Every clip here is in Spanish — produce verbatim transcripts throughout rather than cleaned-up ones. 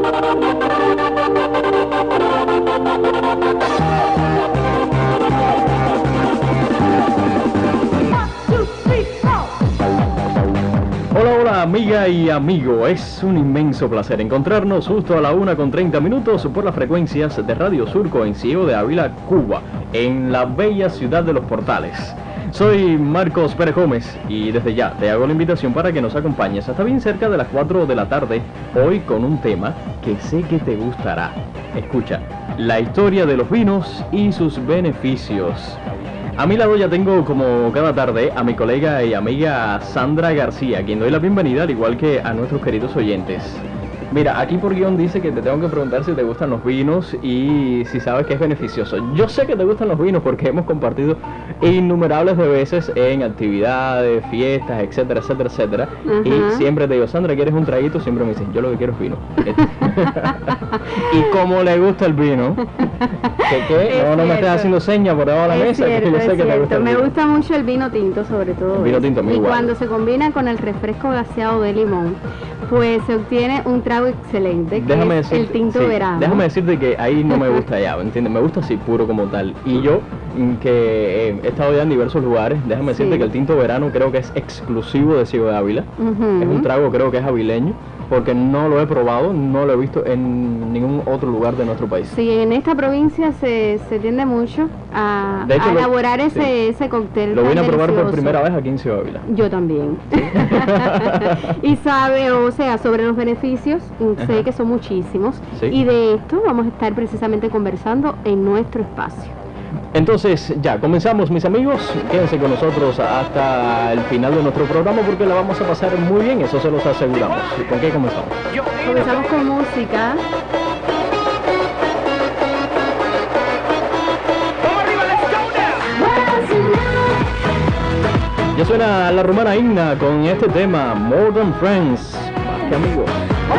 Amiga y amigo, es un inmenso placer encontrarnos justo a la una con treinta minutos por las frecuencias de Radio Surco en Ciego de Ávila, Cuba, en la bella ciudad de Los Portales. Soy Marcos Pérez Gómez y desde ya te hago la invitación para que nos acompañes hasta bien cerca de las cuatro de la tarde, hoy con un tema que sé que te gustará. Escucha, la historia de los vinos y sus beneficios. A mi lado ya tengo, como cada tarde, a mi colega y amiga Sandra García, a quien doy la bienvenida, al igual que a nuestros queridos oyentes. Mira, aquí por guión dice que te tengo que preguntar si te gustan los vinos y si sabes que es beneficioso. Yo sé que te gustan los vinos porque hemos compartido innumerables de veces en actividades, fiestas, etcétera, etcétera, etcétera. Uh-huh. Y siempre te digo, Sandra, ¿quieres un traguito? Siempre me dicen, yo lo que quiero es vino. Y como le gusta el vino, ¿qué qué? No, no me estés haciendo señas por debajo de la mesa, cierto, que yo sé que te gusta el me vino. gusta mucho el vino tinto, sobre todo. El vino tinto, muy Y igual. cuando se combina con el refresco gaseado de limón, pues se obtiene un trago excelente, que déjame es decirte, el tinto sí, verano. Déjame decirte que ahí no me gusta ya, ¿entiendes? Me gusta así puro como tal. Y yo, que eh, he estado ya en diversos lugares, déjame decirte Sí. que el tinto verano creo que es exclusivo de Ciego de Ávila. Uh-huh. Es un trago, creo que es avileño, porque no lo he probado, no lo he visto en ningún otro lugar de nuestro país. Sí, en esta provincia se, se tiende mucho a, De hecho, a lo- elaborar ese, sí. ese cóctel. Lo tan vine a probar por delicioso. primera vez aquí en Ciego de Ávila. Yo también. Y sabe, o sea, sobre los beneficios, sé Ajá. que son muchísimos. Sí. Y de esto vamos a estar precisamente conversando en nuestro espacio. Entonces, ya, comenzamos, mis amigos. Quédense con nosotros hasta el final de nuestro programa porque la vamos a pasar muy bien, eso se los aseguramos. ¿Con qué comenzamos? Comenzamos con música. Ya suena la rumana Igna con este tema, More Than Friends, más que amigos.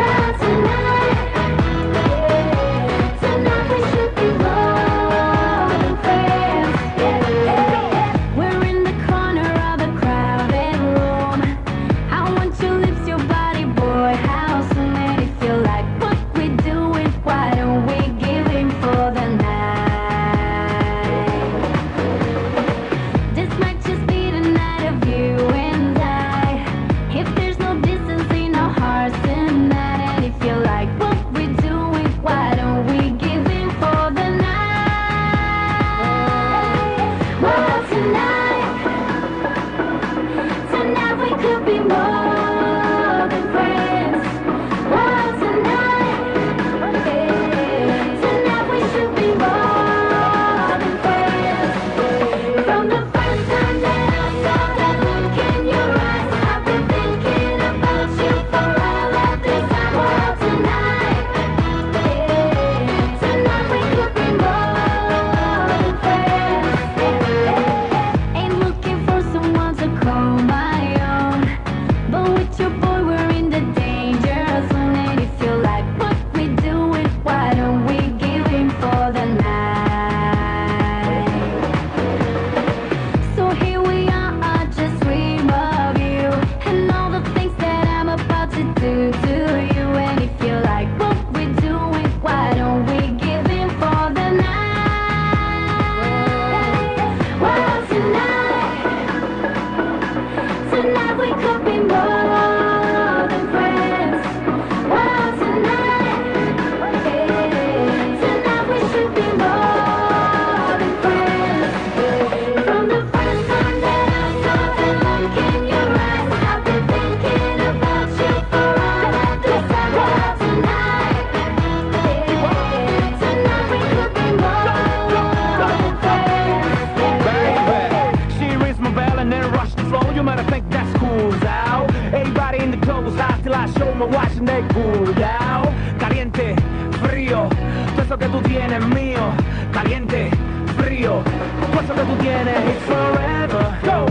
Caliente, frío, todo eso que tú tienes mío. Caliente, frío, todo eso que tú tienes. It's forever, go.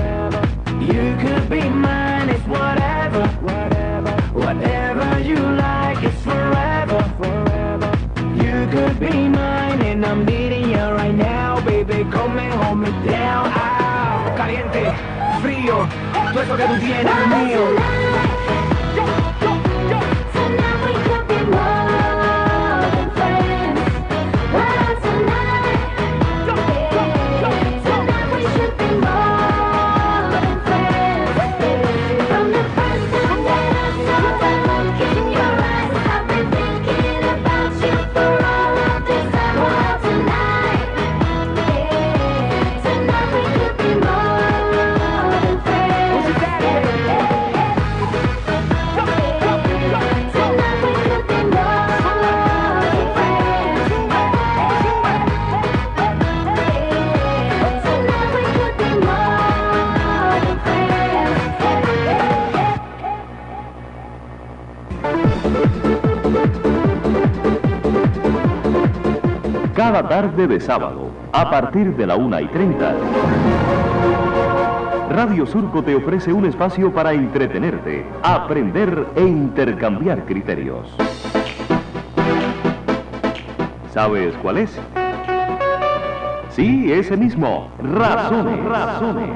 You could be mine, it's whatever. Whatever you like, it's forever. You could be mine and I'm needing you right now, baby. Come and hold me down. Ah, caliente, frío, todo eso que tú tienes mío. So now we could be more. Cada tarde de sábado, a partir de la una y treinta, Radio Surco te ofrece un espacio para entretenerte, aprender e intercambiar criterios. ¿Sabes cuál es? Sí, ese mismo, Razones. Razones.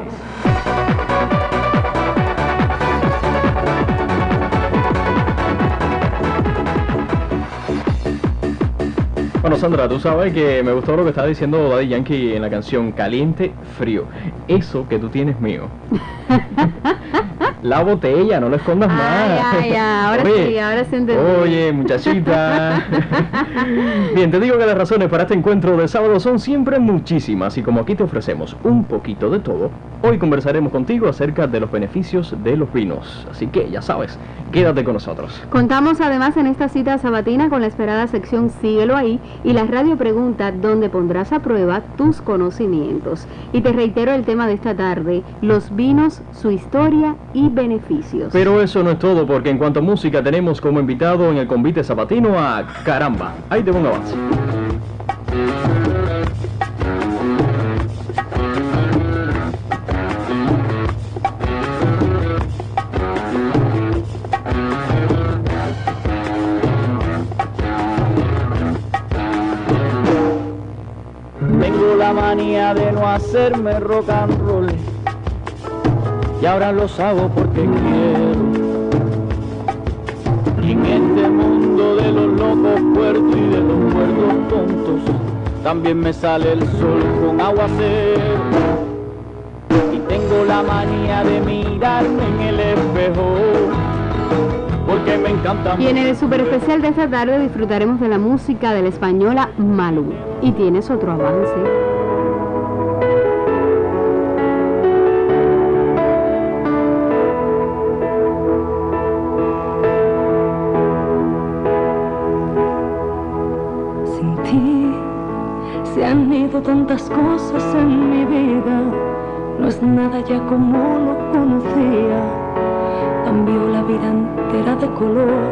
Bueno, Sandra, tú sabes que me gustó lo que estaba diciendo Daddy Yankee en la canción Caliente, Frío. Eso que tú tienes mío. La botella, no lo escondas Ay, más. ay, ay, ahora Oye, sí, ahora sí entendí. Oye, muchachita. Bien, te digo que las razones para este encuentro de sábado son siempre muchísimas y como aquí te ofrecemos un poquito de todo, hoy conversaremos contigo acerca de los beneficios de los vinos. Así que ya sabes, quédate con nosotros. Contamos además en esta cita sabatina con la esperada sección Síguelo ahí y la radio pregunta donde pondrás a prueba tus conocimientos. Y te reitero el tema de esta tarde, los vinos, su historia y beneficios. Pero eso no es todo, porque en cuanto a música tenemos como invitado en el convite sabatino a Caramba. Ahí te pongo avance. Tengo la manía de no hacerme rock and roll y ahora los hago porque quiero. Y en este mundo de los locos puertos y de los muertos tontos también me sale el sol con aguacero. Y tengo la manía de mirarme en el espejo porque me encanta. Y en el super especial de esta tarde disfrutaremos de la música de la española Malú. Y tienes otro avance. Sin ti se han ido tantas cosas en mi vida, no es nada ya como lo conocía, cambió la vida entera de color.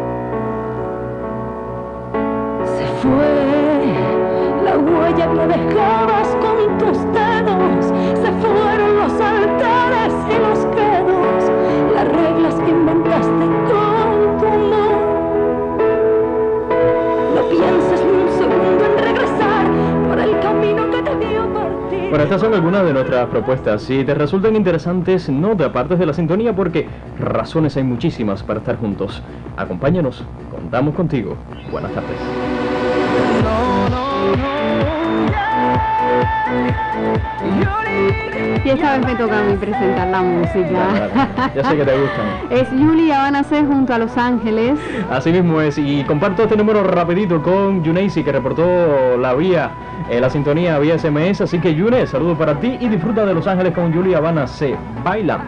Se fue la huella que dejabas con tus dedos, se fueron los altares y los credos, las reglas que inventaste con tu amor. No pienses ni un segundo en regresar por el camino que te dio partir. Bueno, estas son algunas de nuestras propuestas. Si te resultan interesantes, no te apartes de la sintonía porque razones hay muchísimas para estar juntos. Acompáñanos, contamos contigo. Buenas tardes. Y esta vez me toca a mí presentar la música. Ya sé que te gustan. Es Yuli Abanase junto a Los Ángeles. Así mismo es, y comparto este número rapidito con Yuneisi, que reportó la vía, eh, la sintonía vía S M S, así que Yune, saludo para ti y disfruta de Los Ángeles con Yuli Abanase, bailando.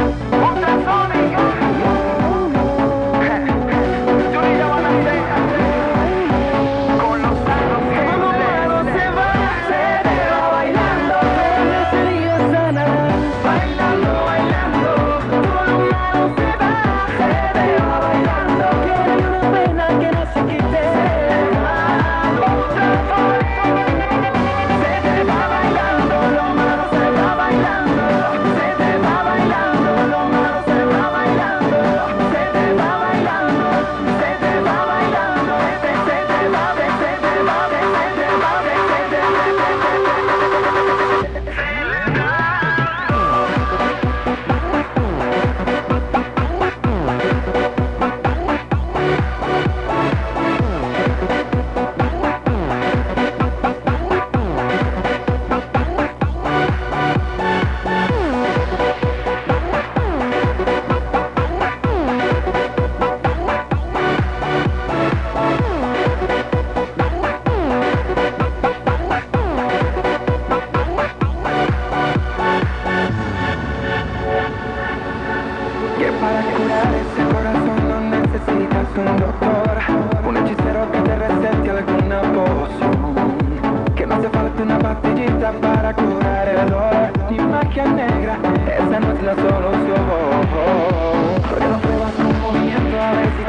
Para curar el dolor, ni magia negra, esa no es la solución. Porque no pruebas un movimiento a ver si te sientes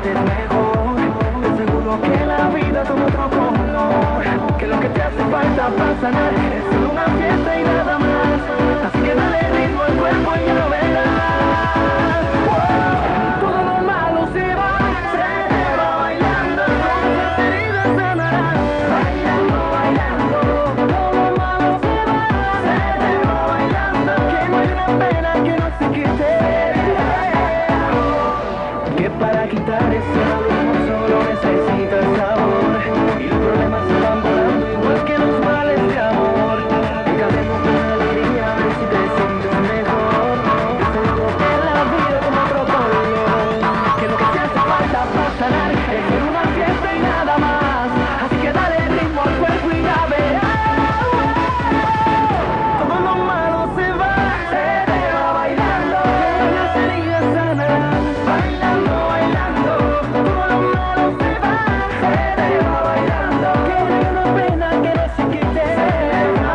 sientes mejor. Te aseguro que la vida toma otro color, que lo que te hace falta para sanar es solo una fiesta y nada más. Así que dale ritmo al cuerpo y ya lo verás. Wow. Todo lo malo se va, se te va bailando, las heridas sanarán. Bailando, bailando, todo lo malo se va, se te va bailando, que no hay una pena que no se quite. Que para quitar ese abrumo solo necesitas sabor, y los problemas se van volando igual que los males de amor. Cantemos con alegría a ver si te sientes mejor. Te aseguro que la vida toma otro color, que lo que te hace falta para sanar es ser una fiesta y nada más. Así que dale ritmo al cuerpo y ya verás. Todo lo malo se va, se te va bailando, que las heridas sanarán. Bailando, bailando, todo lo malo se va, se te va bailando, que no hay una pena que no se quite. Se va,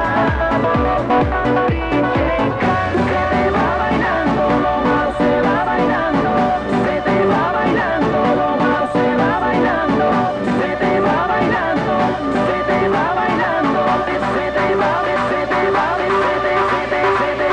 se te va bailando, lo malo se va bailando, se te va bailando, lo malo se va bailando, se te va bailando, se te va bailando, se te va, se te va, se te, se te, se te,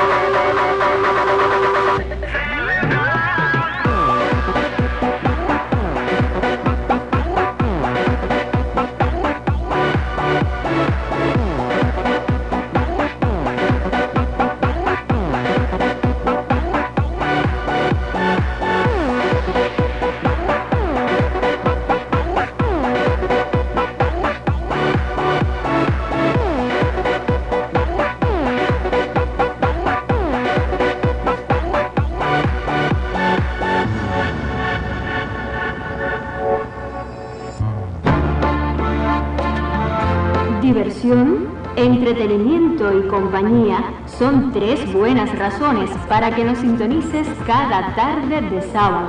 Diversión, entretenimiento y compañía son tres buenas razones para que nos sintonices cada tarde de sábado.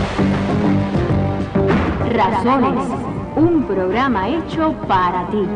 Razones, un programa hecho para ti.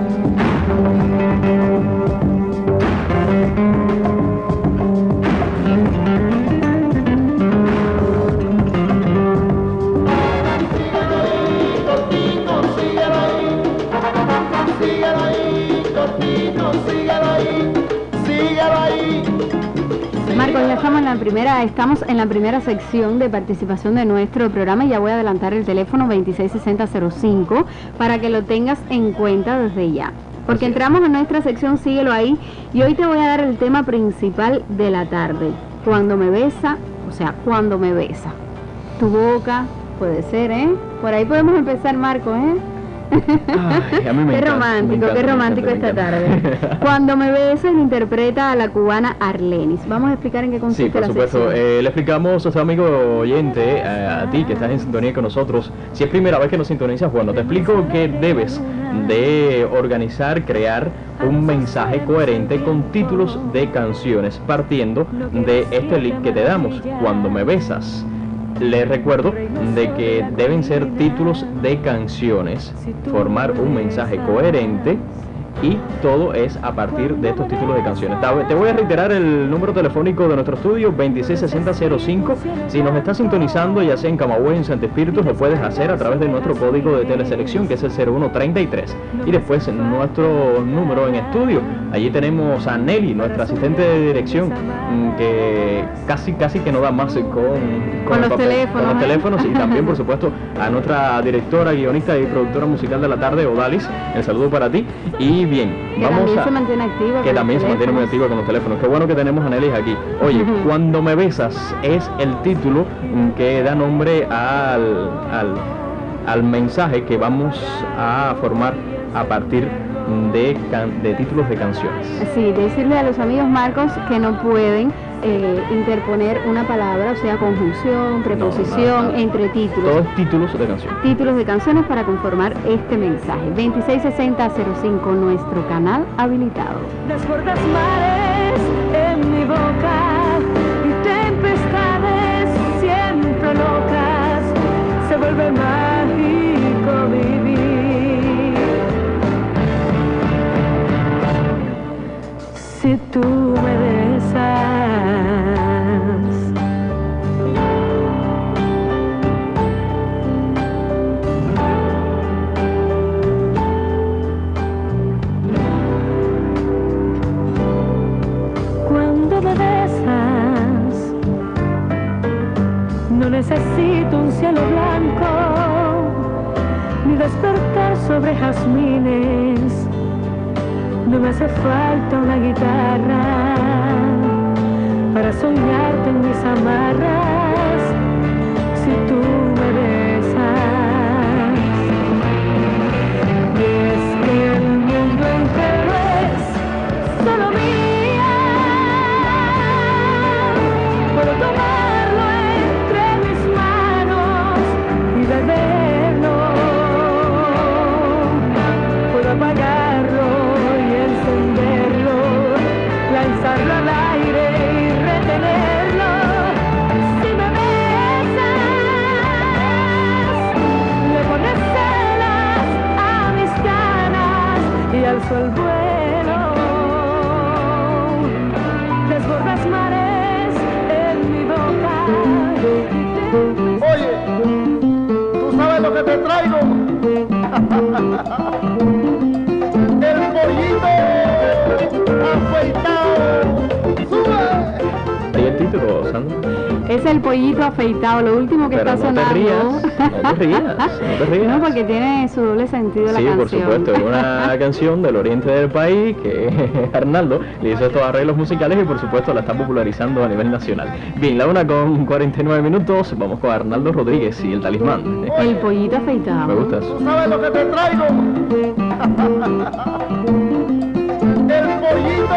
Marcos, ya estamos en la primera, estamos en la primera sección de participación de nuestro programa y ya voy a adelantar el teléfono veintiséis sesenta cero cinco para que lo tengas en cuenta desde ya. Porque entramos en nuestra sección Síguelo Ahí y hoy te voy a dar el tema principal de la tarde. Cuando me besa, o sea, cuando me besa. Tu boca, puede ser, ¿eh? Por ahí podemos empezar, Marco, ¿eh? Ay, a mí me qué encanta, romántico, me encanta, qué me romántico encanta, esta me tarde. encanta. Cuando me beses interpreta a la cubana Arlenis. Vamos a explicar en qué consiste Sí, por la supuesto. sección. Eh, le explicamos a nuestro amigo oyente, eh, a ti que estás en sintonía con nosotros. Si es primera vez que nos sintonizas, bueno, te explico que debes de organizar, crear un mensaje coherente con títulos de canciones, partiendo de este link que te damos, Cuando me besas. Les recuerdo de que deben ser títulos de canciones, formar un mensaje coherente y todo es a partir de estos títulos de canciones. Te voy a reiterar el número telefónico de nuestro estudio, veintiséis sesenta cero cinco. Si nos estás sintonizando, ya sea en Camagüey, en Santo Espíritu, lo puedes hacer a través de nuestro código de teleselección, que es el cero uno treinta y tres. Y después nuestro número en estudio. Allí tenemos a Nelly, nuestra asistente de dirección, que casi casi que no da más con, con, Con el los papel, teléfonos, con los ¿eh? teléfonos y también, por supuesto, a nuestra directora, guionista y productora musical de la tarde, Odalis. El saludo para ti. Y bien, Que vamos también a... se mantiene activa. Que con también los se mantiene muy teléfonos. activa con los teléfonos. Qué bueno que tenemos a Nelly aquí. Oye, Ujú. Cuando me besas es el título mm, que da nombre al, al, al mensaje que vamos a formar a partir de, can- de títulos de canciones. Sí, decirle a los amigos Marcos que no pueden eh, interponer una palabra, o sea, conjunción, preposición, nada, nada. entre títulos. Todos títulos de canciones. Títulos de canciones para conformar este mensaje. veintiséis sesenta cero cinco, nuestro canal habilitado. Desbordas mares en mi boca y tempestades siempre locas. Se vuelve mágico vivir. Si tú me besas, despertar sobre jazmines. No me hace falta una guitarra para soñarte en mis amarras si tú me besas. Y es que el mundo entero es solo mía. Puedo tomarlo entre mis manos y beberlo. Puedo apagarlo y encenderlo, lanzarlo al aire y retenerlo. Si me besas, le pones celas a mis ganas y alzo el vuelo. Desbordas mares en mi boca. Oye, ¿tú sabes lo que te traigo? El pollito afeitado. ¡Sube! ¿Ahí el título, Sandra? Es el pollito afeitado, lo último que Pero está no te sonando. rías, no te rías, no te rías. No, porque tiene su doble sentido la Sí, canción. por supuesto, es una canción del oriente del país que Arnaldo le hizo estos arreglos musicales y por supuesto la está popularizando a nivel nacional. Bien, la una con cuarenta y nueve minutos, vamos con Arnaldo Rodríguez y el Talismán. El pollito afeitado. Me gusta eso. ¿Tú sabes lo que te traigo? El pollito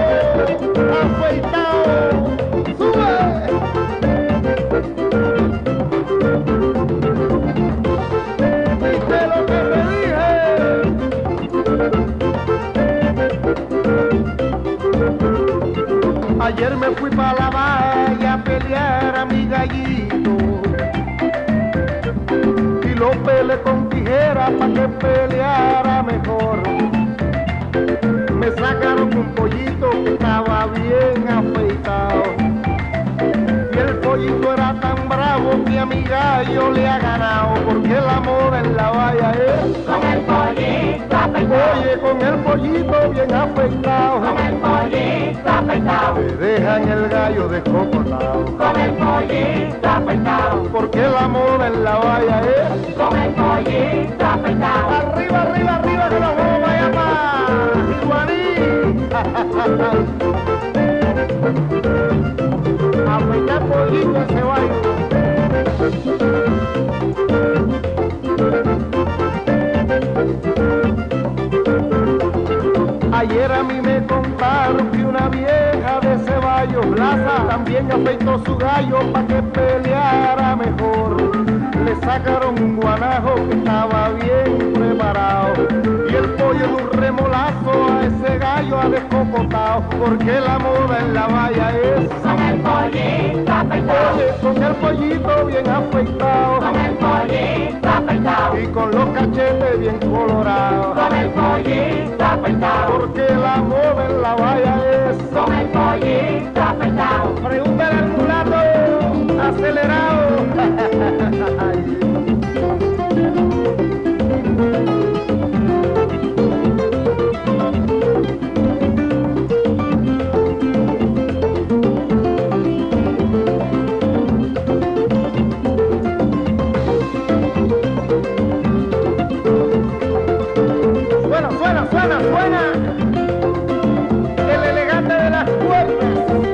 afeitado. ¡Sube! ¿Viste lo que te dije? Ayer me fui para la valla a pelear a mi gallito y lo peleé con tijera para que peleara mejor. Me sacaron un pollito que estaba bien afeitado y el pollito era tan bravo que a mi gallo le ha ganado, porque la moda en la valla es Con el pollito afeitado, oye, con el pollito bien afeitado, con el pollito afeitado, te dejan el gallo descocotado, con el pollito afeitado, porque la moda en la valla es con el pollito afeitado. arriba, arriba, arriba, que nos vamos allá para Iguaní. Afeitar pollito ese baile. Ayer a mí me contaron que una vieja de Ceballos Plaza también afeitó su gallo para que peleara mejor. Le sacaron un guanajo que estaba bien preparado y el pollo de un remolazo a ese gallo ha descocotado, porque la moda en la valla es Con el pollito afeitado, oye, con el pollito bien afeitado con el pollito afeitado, y con los cachetes bien colorados, con el pollito afeitado, porque la moda en la valla es con el pollito afeitado. pregúntale al mulato acelerado. Suena, suena, suena, suena. El elegante de las puertas.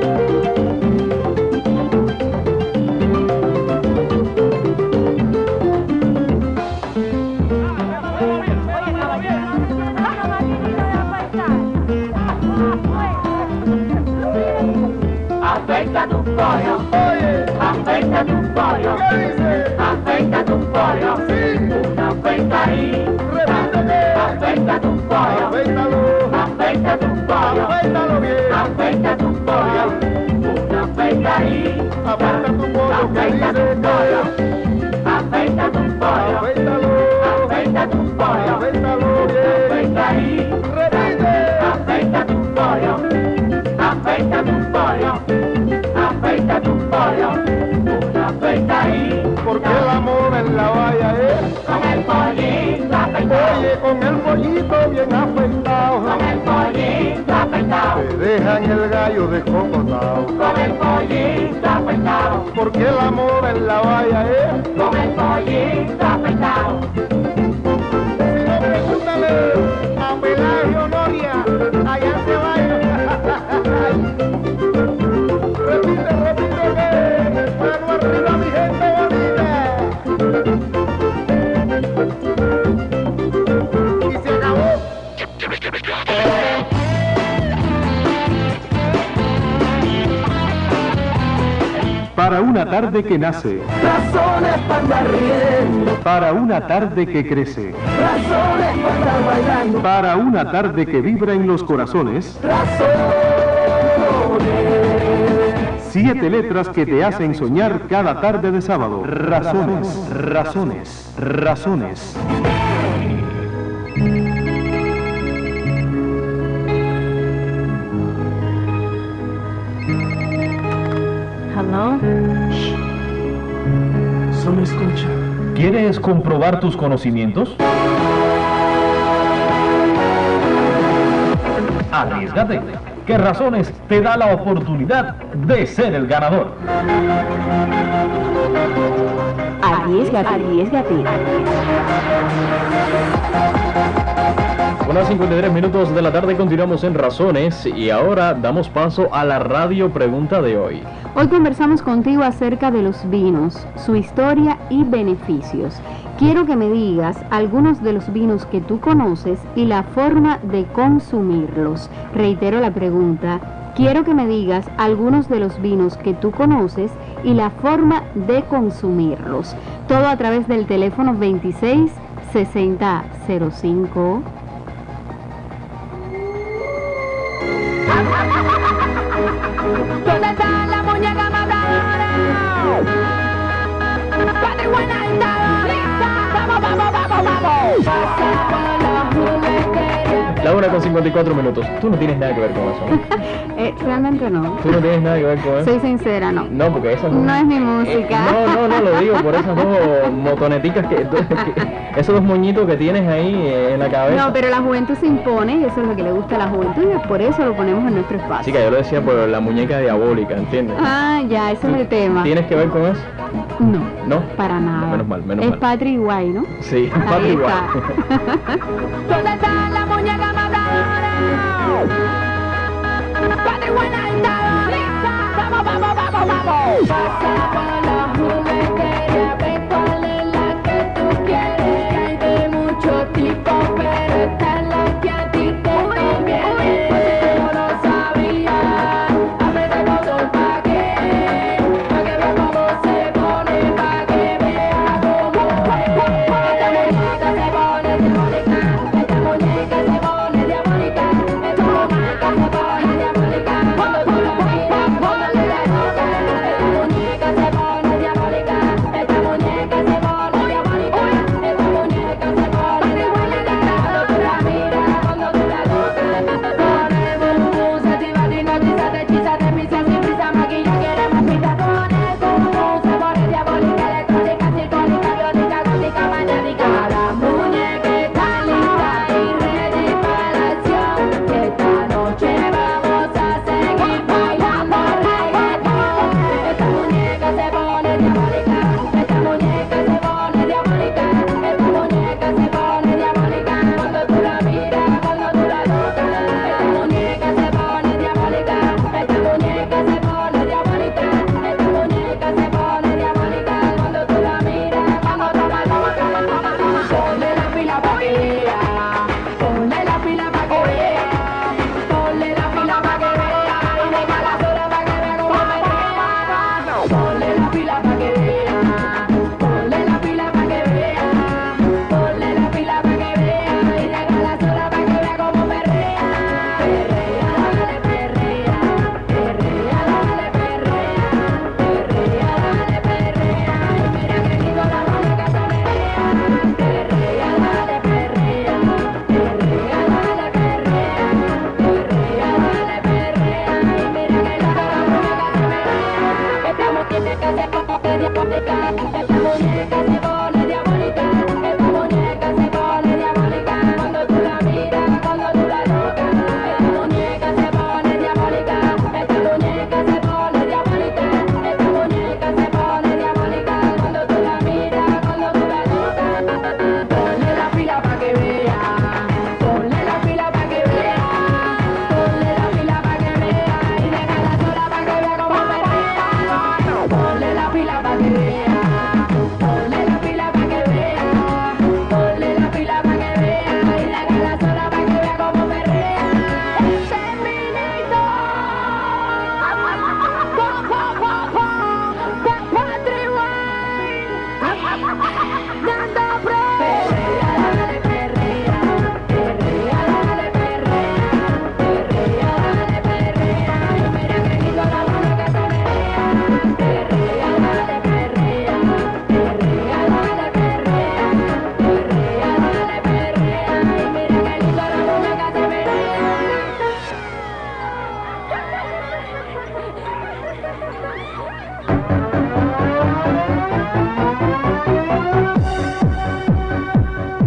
Afeita tu pollo, Oye, afeita tu pollo, ¿qué dice? afeita tu pollo, Sí, una afeitadita, repíteme. afeita tu pollo, Afeítalo, afeita tu pollo, afeítalo bien. afeita tu pollo, una afeitadita, Afeita tu pollo, que afeita dice tu pollo, que afeita tu pollo, afeítalo, afeita tu pollo, afeítalo bien. afeitadita, Repite. afeita tu pollo, afeita tu pollo, afeita tu pollo, una afeitadita, Porque la moda en la valla es con el pollito afeitado, oye, con el pollito bien afeitado, con el pollito afeitado, te dejan el gallo descocotado, con el pollito afeitado, porque la moda en la valla es con el pollito afeitado. tarde que nace, razones para andar riendo, para una tarde que crece, razones para estar bailando, para una tarde que vibra en los corazones. razones. Siete letras que te hacen soñar cada tarde de sábado. Razones, razones, razones. Hello. Solo escucha. ¿Quieres comprobar tus conocimientos? Arriesgate. ¿Qué razones te da la oportunidad de ser el ganador? Arriesgate, arriesgate. Unas cincuenta y tres minutos de la tarde, continuamos en Razones y ahora damos paso a la radio pregunta de hoy. Hoy conversamos contigo acerca de los vinos, su historia y beneficios. Quiero que me digas algunos de los vinos que tú conoces y la forma de consumirlos. Reitero la pregunta. Quiero que me digas algunos de los vinos que tú conoces y la forma de consumirlos. Todo a través del teléfono veintiséis sesenta cero cinco. ¿Dónde está la muñeca matadora? Padre buena está lista. Vamos, vamos, vamos, vamos. Pasa por la juguetería. La una con cincuenta y cuatro minutos. Tú no tienes nada que ver con eso. Eh, realmente no. Tú no tienes nada que ver con eso. Soy sincera, no. No, porque esas No es mi música. Eh, no, no, no lo digo por esas dos motoneticas que, que esos dos moñitos que tienes ahí eh, en la cabeza. No, pero la juventud se impone y eso es lo que le gusta a la juventud y por eso lo ponemos en nuestro espacio. Chica, yo lo decía por la muñeca diabólica, ¿entiendes? Ah, ya, ese es el tema. ¿Tienes que ver con eso? No, ¿No? para nada. Menos mal, menos es mal. Patrick White, ¿no? Sí, Ahí Patrick está. White. ¿Dónde está la muñeca matadora? Padre buena está lista. Vamos, vamos, vamos, vamos. Pasa por la juguetería, ve cuál es la que tú quieres. Que hay de mucho tipo, pero esta es la que a ti te conviene. Pues si tú no lo sabías, aprendemos un paquete, pa' que veas cómo se pone, pa' que veas cómo es. Esta muñeca se pone diabólica, esta muñeca se pone diabólica, esta muñeca se pone diabólica. Cuando tú la miras, cuando le das boca, esta muñeca se pone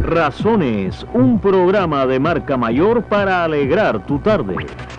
Razones, un programa de marca mayor para alegrar tu tarde.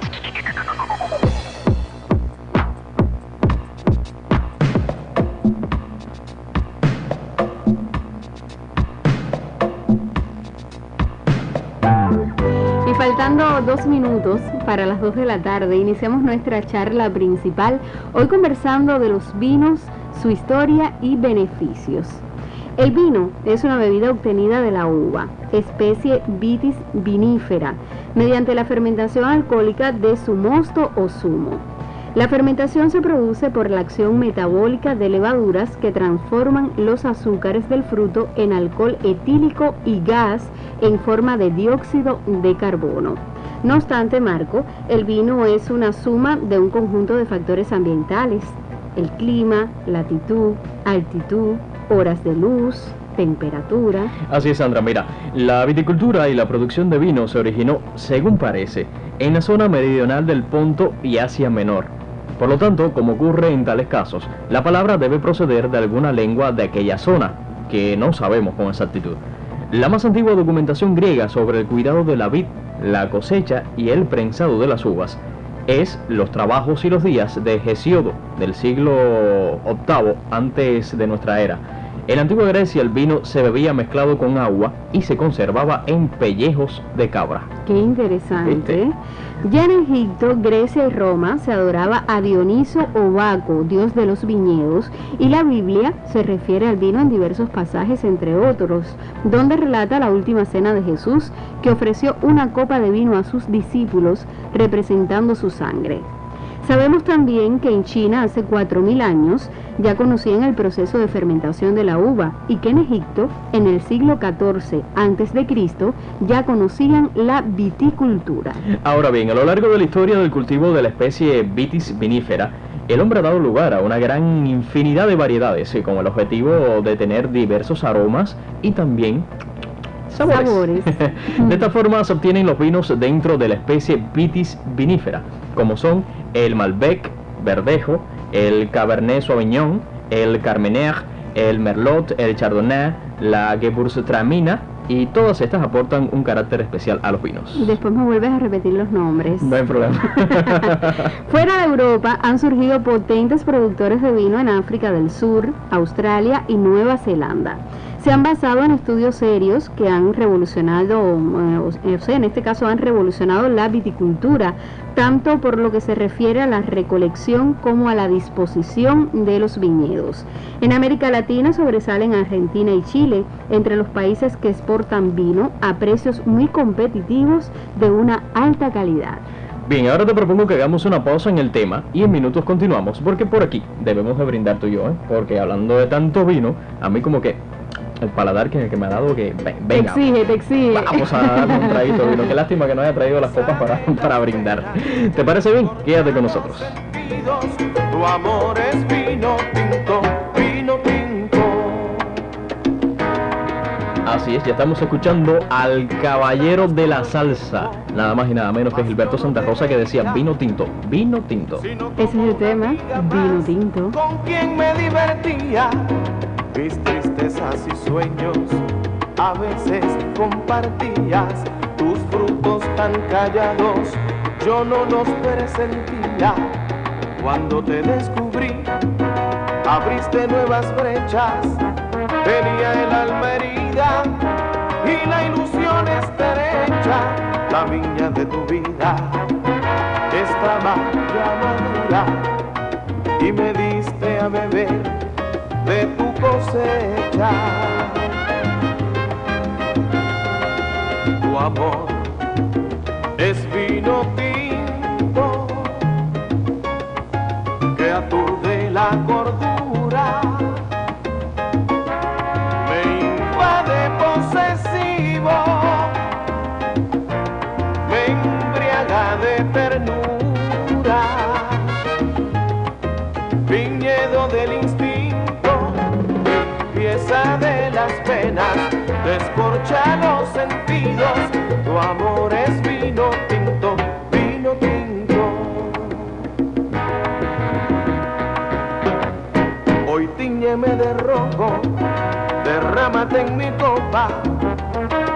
Y faltando dos minutos para las dos de la tarde, iniciamos nuestra charla principal, hoy conversando de los vinos, su historia y beneficios. El vino es una bebida obtenida de la uva, especie Vitis vinifera, mediante la fermentación alcohólica de su mosto o zumo. La fermentación se produce por la acción metabólica de levaduras que transforman los azúcares del fruto en alcohol etílico y gas en forma de dióxido de carbono. No obstante, Marco, el vino es una suma de un conjunto de factores ambientales: el clima, latitud, altitud, horas de luz, temperatura. Así es, Sandra. Mira, la viticultura y la producción de vino se originó, según parece, en la zona meridional del Ponto y Asia Menor. Por lo tanto, como ocurre en tales casos, la palabra debe proceder de alguna lengua de aquella zona, que no sabemos con exactitud. La más antigua documentación griega sobre el cuidado de la vid, la cosecha y el prensado de las uvas es Los trabajos y los días de Hesíodo, del siglo octavo antes de nuestra era. En la antigua Grecia el vino se bebía mezclado con agua y se conservaba en pellejos de cabra. Qué interesante. ¿Viste? Ya en Egipto, Grecia y Roma se adoraba a Dioniso o Baco, dios de los viñedos, y la Biblia se refiere al vino en diversos pasajes, entre otros, donde relata la última cena de Jesús, que ofreció una copa de vino a sus discípulos representando su sangre. Sabemos también que en China hace cuatro mil años ya conocían el proceso de fermentación de la uva y que en Egipto en el siglo catorce antes de Cristo ya conocían la viticultura. Ahora bien, a lo largo de la historia del cultivo de la especie Vitis vinifera, el hombre ha dado lugar a una gran infinidad de variedades, con el objetivo de tener diversos aromas y también sabores. Sabores. De esta forma se obtienen los vinos dentro de la especie Vitis vinifera, como son el Malbec, Verdejo, el Cabernet Sauvignon, el Carmener, el Merlot, el Chardonnay, la Gewürztraminer, y todas estas aportan un carácter especial a los vinos. Después me vuelves a repetir los nombres. No hay problema. Fuera de Europa han surgido potentes productores de vino en África del Sur, Australia y Nueva Zelanda. Se han basado en estudios serios que han revolucionado, eh, o sea, en este caso han revolucionado la viticultura, tanto por lo que se refiere a la recolección como a la disposición de los viñedos. En América Latina sobresalen Argentina y Chile, entre los países que exportan vino a precios muy competitivos de una alta calidad. Bien, ahora te propongo que hagamos una pausa en el tema y en minutos continuamos, porque por aquí debemos de brindar tú y yo, ¿eh? Porque hablando de tanto vino, a mí como que el paladar que, que me ha dado que ven, Te venga, exige, te exige. vamos a darle un traguito de vino. Qué lástima que no haya traído las copas para, para brindar. ¿Te parece bien? Quédate con nosotros. Tu amor es vino tinto, vino tinto. Así es, ya estamos escuchando al caballero de la salsa, nada más y nada menos que Gilberto Santa Rosa, que decía vino tinto, vino tinto. Ese es el tema, vino tinto. Con quien me divertía, mis tristezas y sueños, a veces compartías tus frutos tan callados, yo no los presentía. Cuando te descubrí, abriste nuevas brechas, tenía el alma herida y la ilusión estrecha. La viña de tu vida estaba ya madura y me diste a beber de tu cosecha. Tu amor es vino tinto que aturde la cordura, me invade posesivo, me embriaga de ternura, viñedo del instinto, pieza de las penas, descorcha los sentidos. Tu amor es vino tinto, vino tinto. Hoy tíñeme de rojo, derrámate en mi copa,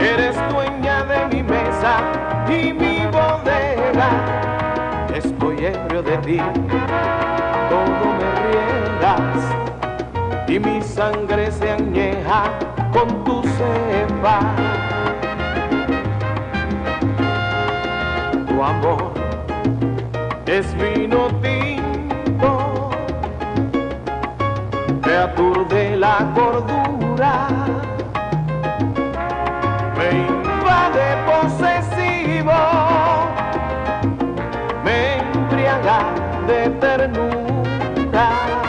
Eres dueña de mi mesa y mi bodega. Estoy ebrio de ti, todo me riegas y mi sangre se añeja con tu cepa. Tu amor es vino tinto, me aturde la cordura, me invade posesivo, me embriaga de ternura,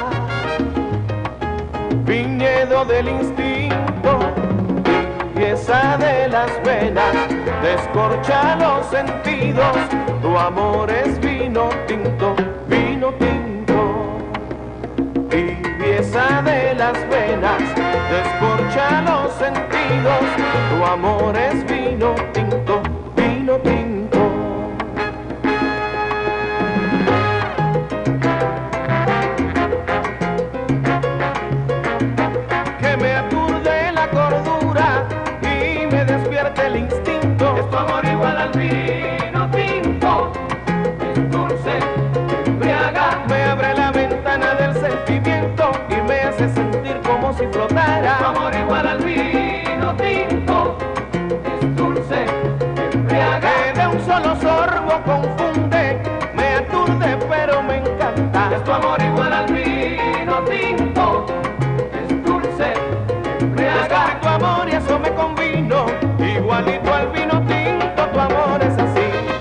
viñedo del instinto, limpieza de las venas, descorcha los sentidos. Tu amor es vino tinto, vino tinto, tibieza de las venas, descorcha los sentidos. Tu amor es vino tinto, vino tinto. Que me aturde la cordura y me despierte el instinto. Es tu amor igual al vino tinto, es dulce, embriaga, me abre la ventana del sentimiento y me hace sentir como si flotara. Tu amor igual al vino tinto, es dulce, embriaga, que de un solo sorbo confunde, me aturde pero me encanta. Es tu amor igual al vino tinto, es dulce, embriaga, es tu amor y eso me convino, igualito al vino tinto, tu amor es así.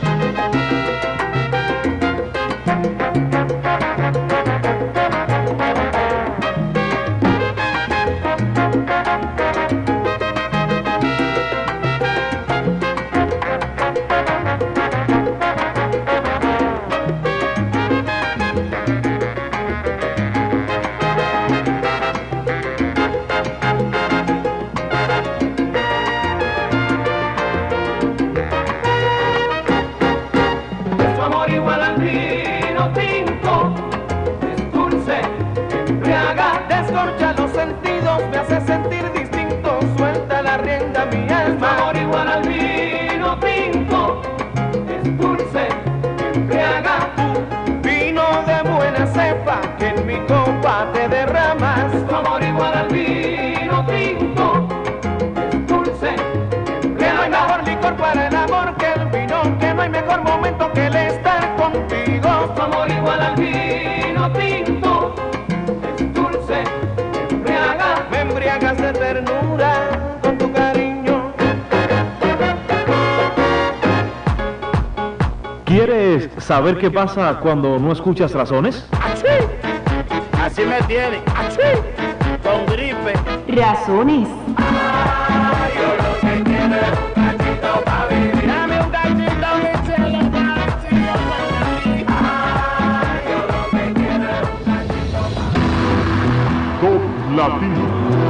¿Quieres saber qué pasa cuando no escuchas razones? ¡Achí! Así me tiene, ¡achí! Con gripe. Razones. Ay, yo lo que quiero es un cachito pa' vivir. Dame un cachito, mi cielo, cachito para mí. Ay, yo lo que quiero es un cachito pa' vivir. Top Latino.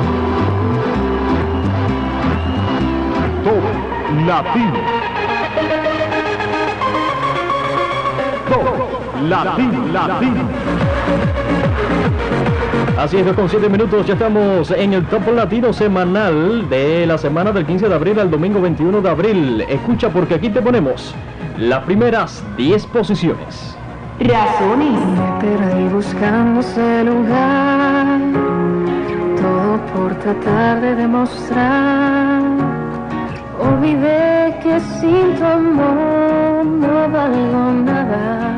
Top Latino. Latino, latino. Así es, dos con siete minutos, ya estamos en el Top Latino semanal de la semana del quince de abril al domingo veintiuno de abril. Escucha porque aquí te ponemos las primeras diez posiciones. Razones. Me perdí buscando ese lugar, todo por tratar de demostrar. Olvidé que sin tu amor no valgo nada.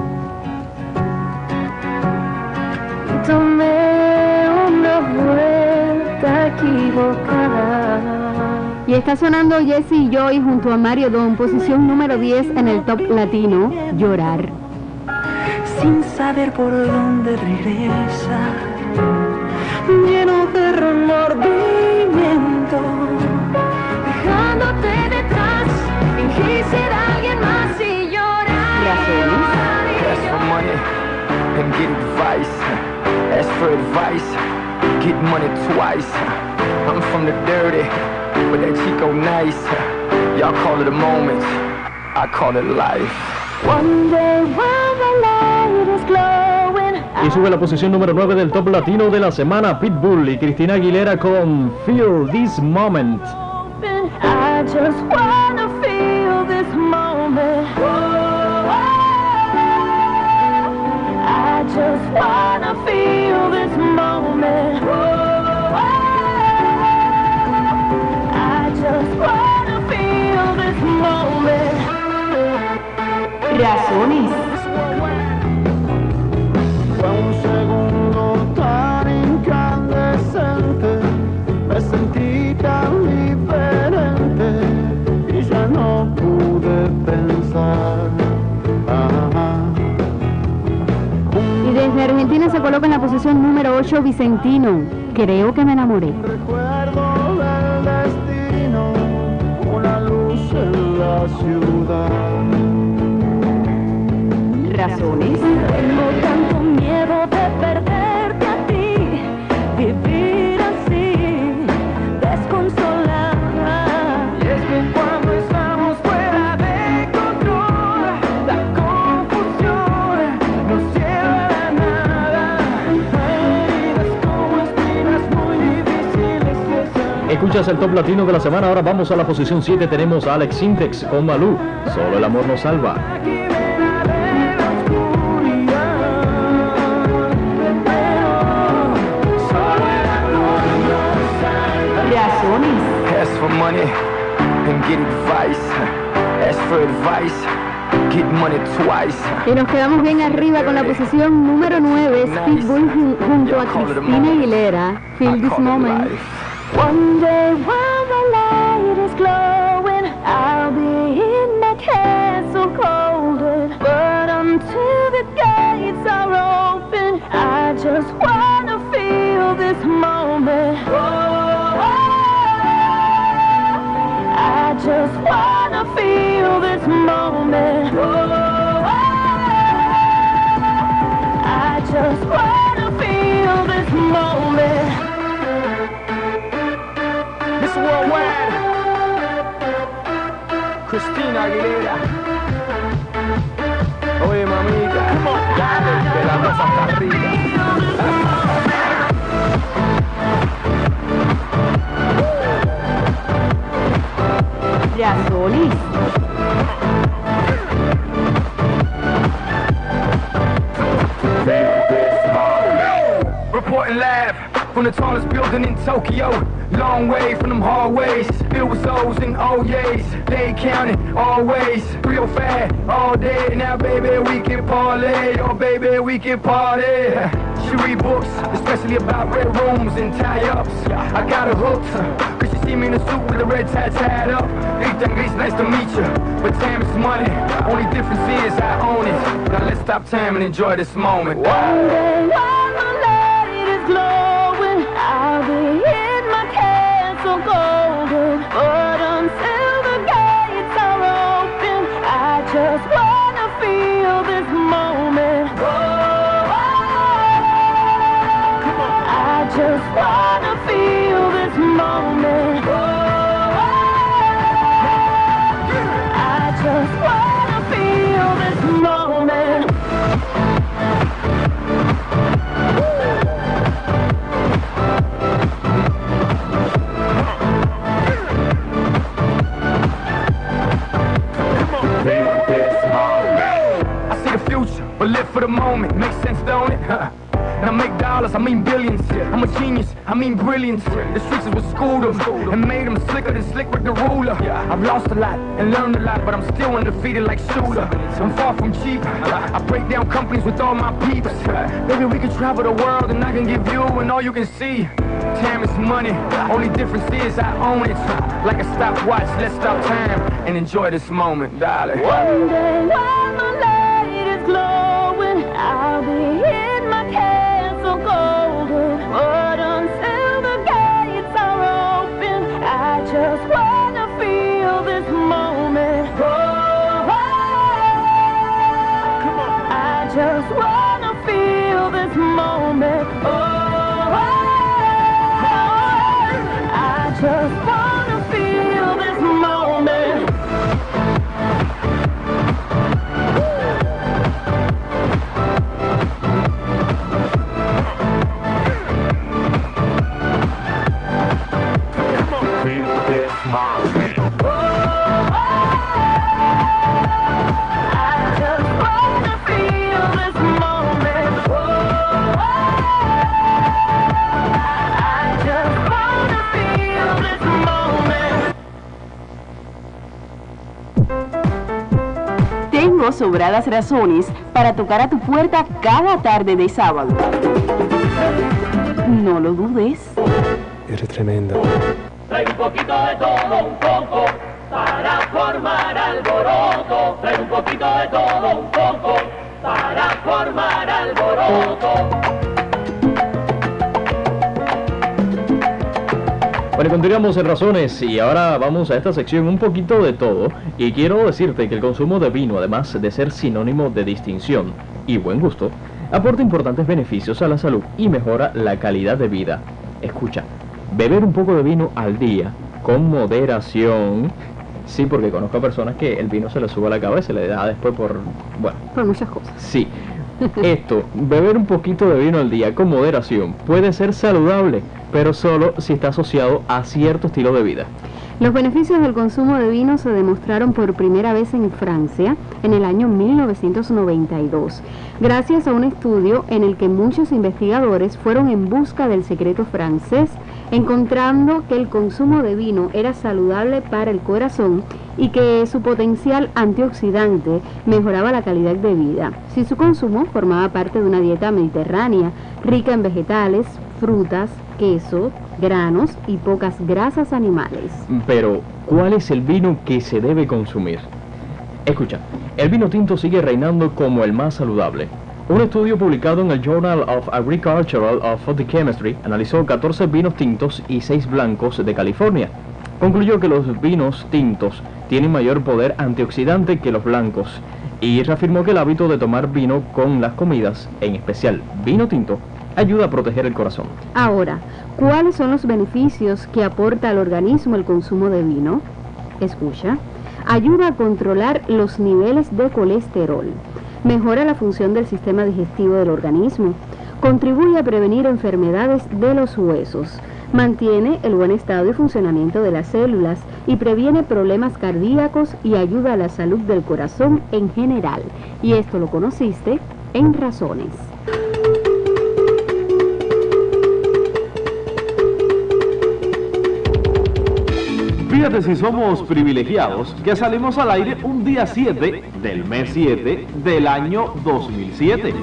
Y tomé una vuelta equivocada. Y está sonando Jesse Joy junto a Mario Don, posición número diez en el Top Latino, Llorar. Sin saber por dónde regresa, lleno de remordimiento, dejándote detrás, fingí ser alguien más y llorar. Ask for money and get advice. Ask for advice, get money twice. I'm from the dirty, but that Chico nice. Y'all call it a moment, I call it life. One day when the light is glowing, Y sube la posición número nueve del Top Latino de la semana, Pitbull y Cristina Aguilera con Feel This Moment. I I just wanna feel this moment. I just wanna feel this moment. I just wanna feel this moment. Razones. Fue un segundo tan incandescente, me sentí tan diferente y ya no pude pensar. Ajá. Y desde Argentina se coloca en la posición número ocho Vicentino. Creo que me enamoré. Recuerdo del destino, una luz en la ciudad. Razones. Tengo tanto miedo de perderte a ti, vivir así, desconsolada. Y es que cuando estamos fuera de control, la confusión nos lleva a la nada. Heridas como espinas muy difíciles de sanar. Escuchas el top latino de la semana. Ahora vamos a la posición siete. Tenemos a Alex Sintex con Malú. Solo el amor nos salva. Aquí ven a ver la oscuridad, pero solo el amor nos salva. Razones. Ask for money and get advice. Ask for advice, get money twice. Y nos quedamos bien arriba con la posición número nueve, Pitbull jun- junto a Cristina Aguilera, Feel This Moment. One day when the light is glowing, I'll be in my castle golden. But until the gates are open, I just wanna feel this moment. I just wanna feel this moment. I just wanna feel this moment. Miss Worldwide, Cristina Aguilera. Oye, mamita, dale, que la cosa está rica. Razones. Reporting live from the tallest building in Tokyo. Long way from them hallways, filled with souls and oh yeas. They counting always, real fat all day. Now baby we can parlay, oh baby we can party. She read books, especially about red rooms and tie-ups. I got her hooked, cause she see me in a suit with a red tie tied up. Ethan Grease, nice to meet you, but time is money. Only difference is I own it. Now let's stop time and enjoy this moment. One day when the light is glowing, I'll be in my castle golden. But until the gates are open, I just wanna feel this moment. I just wanna feel this moment. I just wanna feel this moment. I see the future, but live for the moment. Makes sense, don't it? And I make dollars, I mean billions. I'm a genius, I mean brilliance. The streets is what schooled them and made them slicker than slick with the ruler. I've lost a lot and learned a lot, but I'm still undefeated like Shooter. I'm far from cheap. I break down companies with all my peeps. Maybe we could travel the world and I can give you and all you can see. Time is money, only difference is I own it. Like a stopwatch, let's stop time and enjoy this moment, darling. One day when the light is glowing, I'll be in my castle golden. But until the gates are open, I just wanna feel this moment. I just wanna feel this moment. I just wanna feel this moment. Feel this moment. contigo sobradas razones para tocar a tu puerta cada tarde de sábado. No lo dudes. Eres tremenda. Trae un poquito de todo un poco para formar alboroto. Trae un poquito de todo un poco para formar alboroto. Bueno, continuamos en Razones y ahora vamos a esta sección un poquito de todo. Y quiero decirte que el consumo de vino, además de ser sinónimo de distinción y buen gusto, aporta importantes beneficios a la salud y mejora la calidad de vida. Escucha, beber un poco de vino al día, con moderación. Sí, porque conozco a personas que el vino se les sube a la cabeza y se le da después por... bueno. Por muchas cosas. Sí. Esto, beber un poquito de vino al día con moderación puede ser saludable, pero solo si está asociado a cierto estilo de vida. Los beneficios del consumo de vino se demostraron por primera vez en Francia en el año mil novecientos noventa y dos, gracias a un estudio en el que muchos investigadores fueron en busca del secreto francés, encontrando que el consumo de vino era saludable para el corazón y que su potencial antioxidante mejoraba la calidad de vida, si su consumo formaba parte de una dieta mediterránea, rica en vegetales, frutas, queso, granos y pocas grasas animales. Pero, ¿cuál es el vino que se debe consumir? Escucha, el vino tinto sigue reinando como el más saludable. Un estudio publicado en el Journal of Agricultural of the Chemistry analizó catorce vinos tintos y seis blancos de California. Concluyó que los vinos tintos tienen mayor poder antioxidante que los blancos y reafirmó que el hábito de tomar vino con las comidas, en especial vino tinto, ayuda a proteger el corazón. Ahora, ¿cuáles son los beneficios que aporta al organismo el consumo de vino? Escucha, ayuda a controlar los niveles de colesterol, mejora la función del sistema digestivo del organismo, contribuye a prevenir enfermedades de los huesos, mantiene el buen estado y funcionamiento de las células y previene problemas cardíacos y ayuda a la salud del corazón en general. Y esto lo conociste en Razones. Fíjate si somos privilegiados que salimos al aire un día siete del mes siete del año dos mil siete.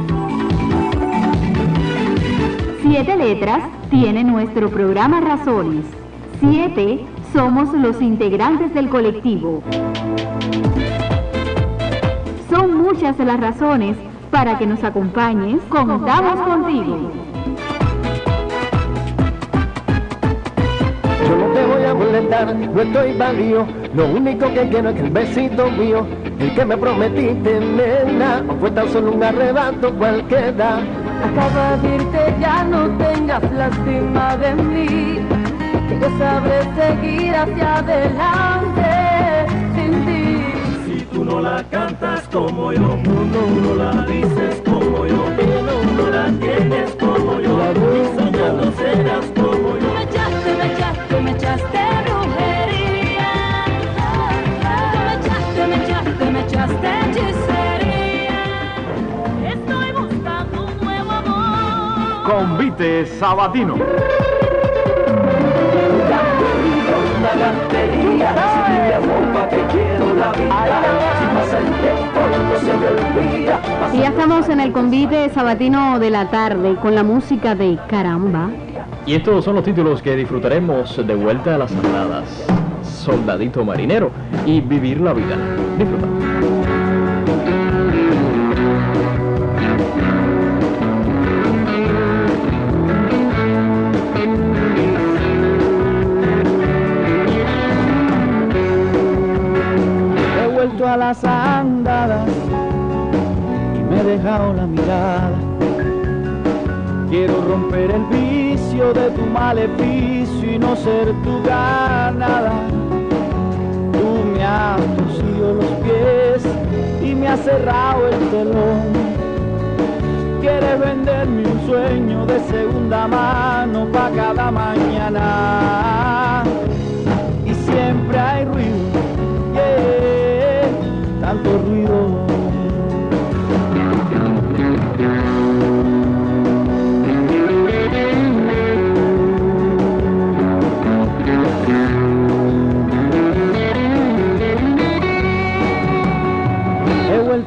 Siete letras tiene nuestro programa Razones. Siete somos los integrantes del colectivo. Son muchas las razones para que nos acompañes. Contamos contigo. Yo no te voy a molestar, no estoy vacío. Lo único que quiero es que el besito mío, el que me prometiste, nena, o fue tan solo un arrebato cualquiera. Acaba de irte, ya no tengas lástima de mí, que yo sabré seguir hacia adelante sin ti. Si tú no la cantas como yo, no, no, no la dices como yo, no, no la tienes como yo, y soñando serás como yo. Me echaste, me echaste, me echaste brujería. Me echaste, me echaste, me echaste hechicería. Estoy buscando un nuevo amor. Convite sabatino. Y ya estamos en el convite sabatino de la tarde con la música de Caramba. Y estos son los títulos que disfrutaremos de vuelta a las andadas: Soldadito Marinero y Vivir la Vida. Disfruta. He vuelto a las andadas y me he dejado la mirada. Quiero romper el vicio de tu maleficio y no ser tu ganada. Tú me has torcido los pies y me has cerrado el telón. Quieres venderme un sueño de segunda mano pa' cada mañana. Y siempre hay ruido, yeah, tanto ruido.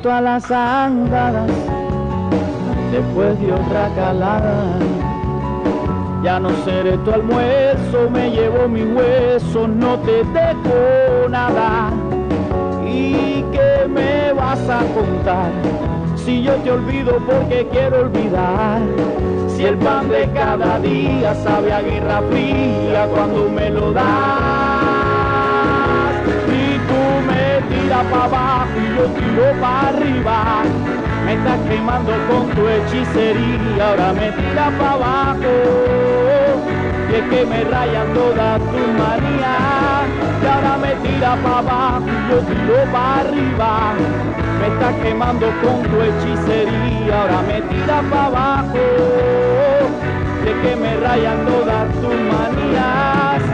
vuelto a las andadas después de otra calada. Ya no seré tu almuerzo, me llevo mi hueso, no te dejo nada. ¿Y qué me vas a contar? Si yo te olvido porque quiero olvidar. Si el pan de cada día sabe a guerra fría cuando me lo das. Y tú me tiras para abajo y yo tiro para arriba. Me estás quemando con tu hechicería, ahora me tira para abajo. Y es que me rayan todas tus manías. Y ahora me tira para abajo y yo tiro para arriba. Me estás quemando con tu hechicería, ahora me tira para abajo. Y es que me rayan todas tus manías.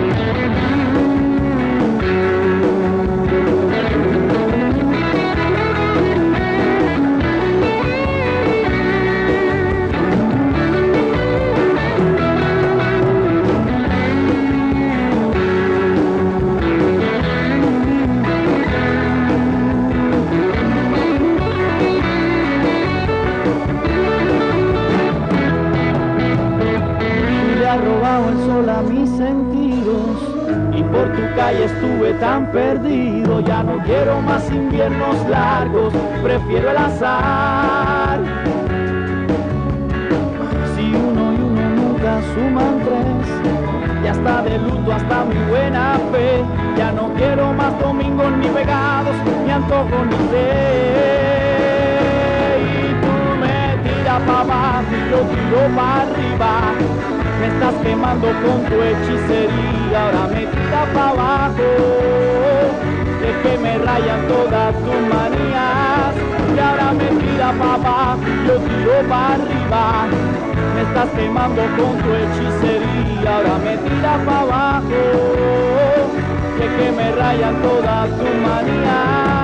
A mis sentidos y por tu calle estuve tan perdido. Ya no quiero más inviernos largos, prefiero el azar. Si uno y uno nunca suman tres, ya está de luto hasta mi buena fe. Ya no quiero más domingos ni pegados, ni antojo ni té. Y tú me tiras para abajo y yo tiro para arriba. Me estás quemando con tu hechicería, ahora me tira para abajo. Es que me rayan todas tus manías. Y ahora me tira para abajo, yo tiro para arriba. Me estás quemando con tu hechicería, ahora me tira para abajo. Es que me rayan todas tus manías.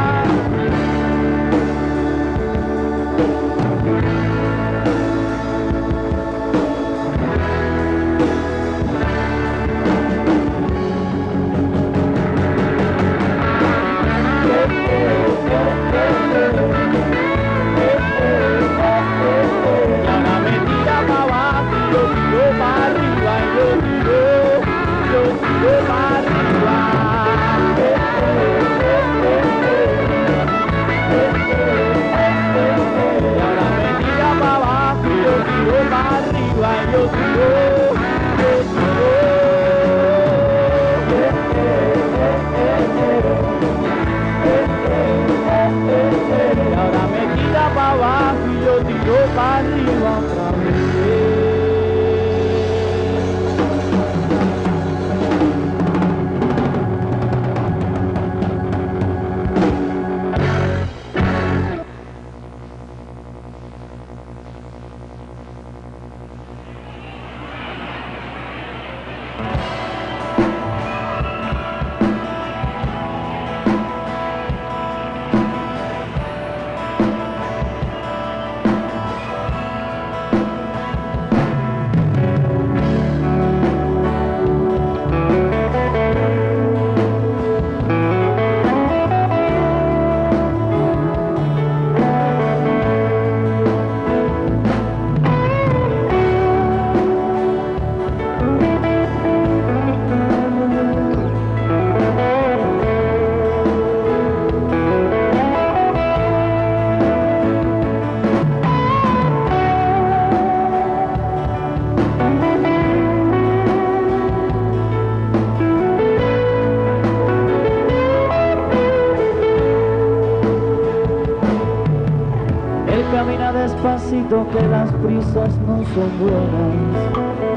Despacito que las prisas no son buenas.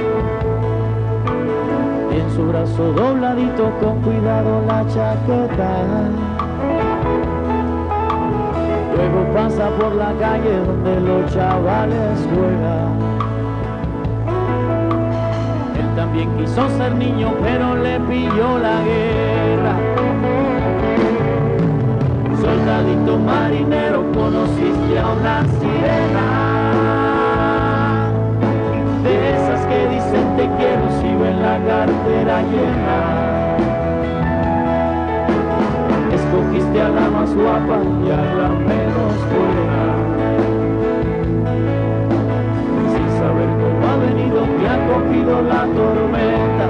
Y en su brazo dobladito con cuidado la chaqueta. Luego pasa por la calle donde los chavales juegan. Él también quiso ser niño pero le pilló la guerra. Soldadito marinero, conociste a una sirena, de esas que dicen te quiero si ven la cartera llena. Escogiste a la más guapa y a la menos buena. Sin saber cómo ha venido, te ha cogido la tormenta.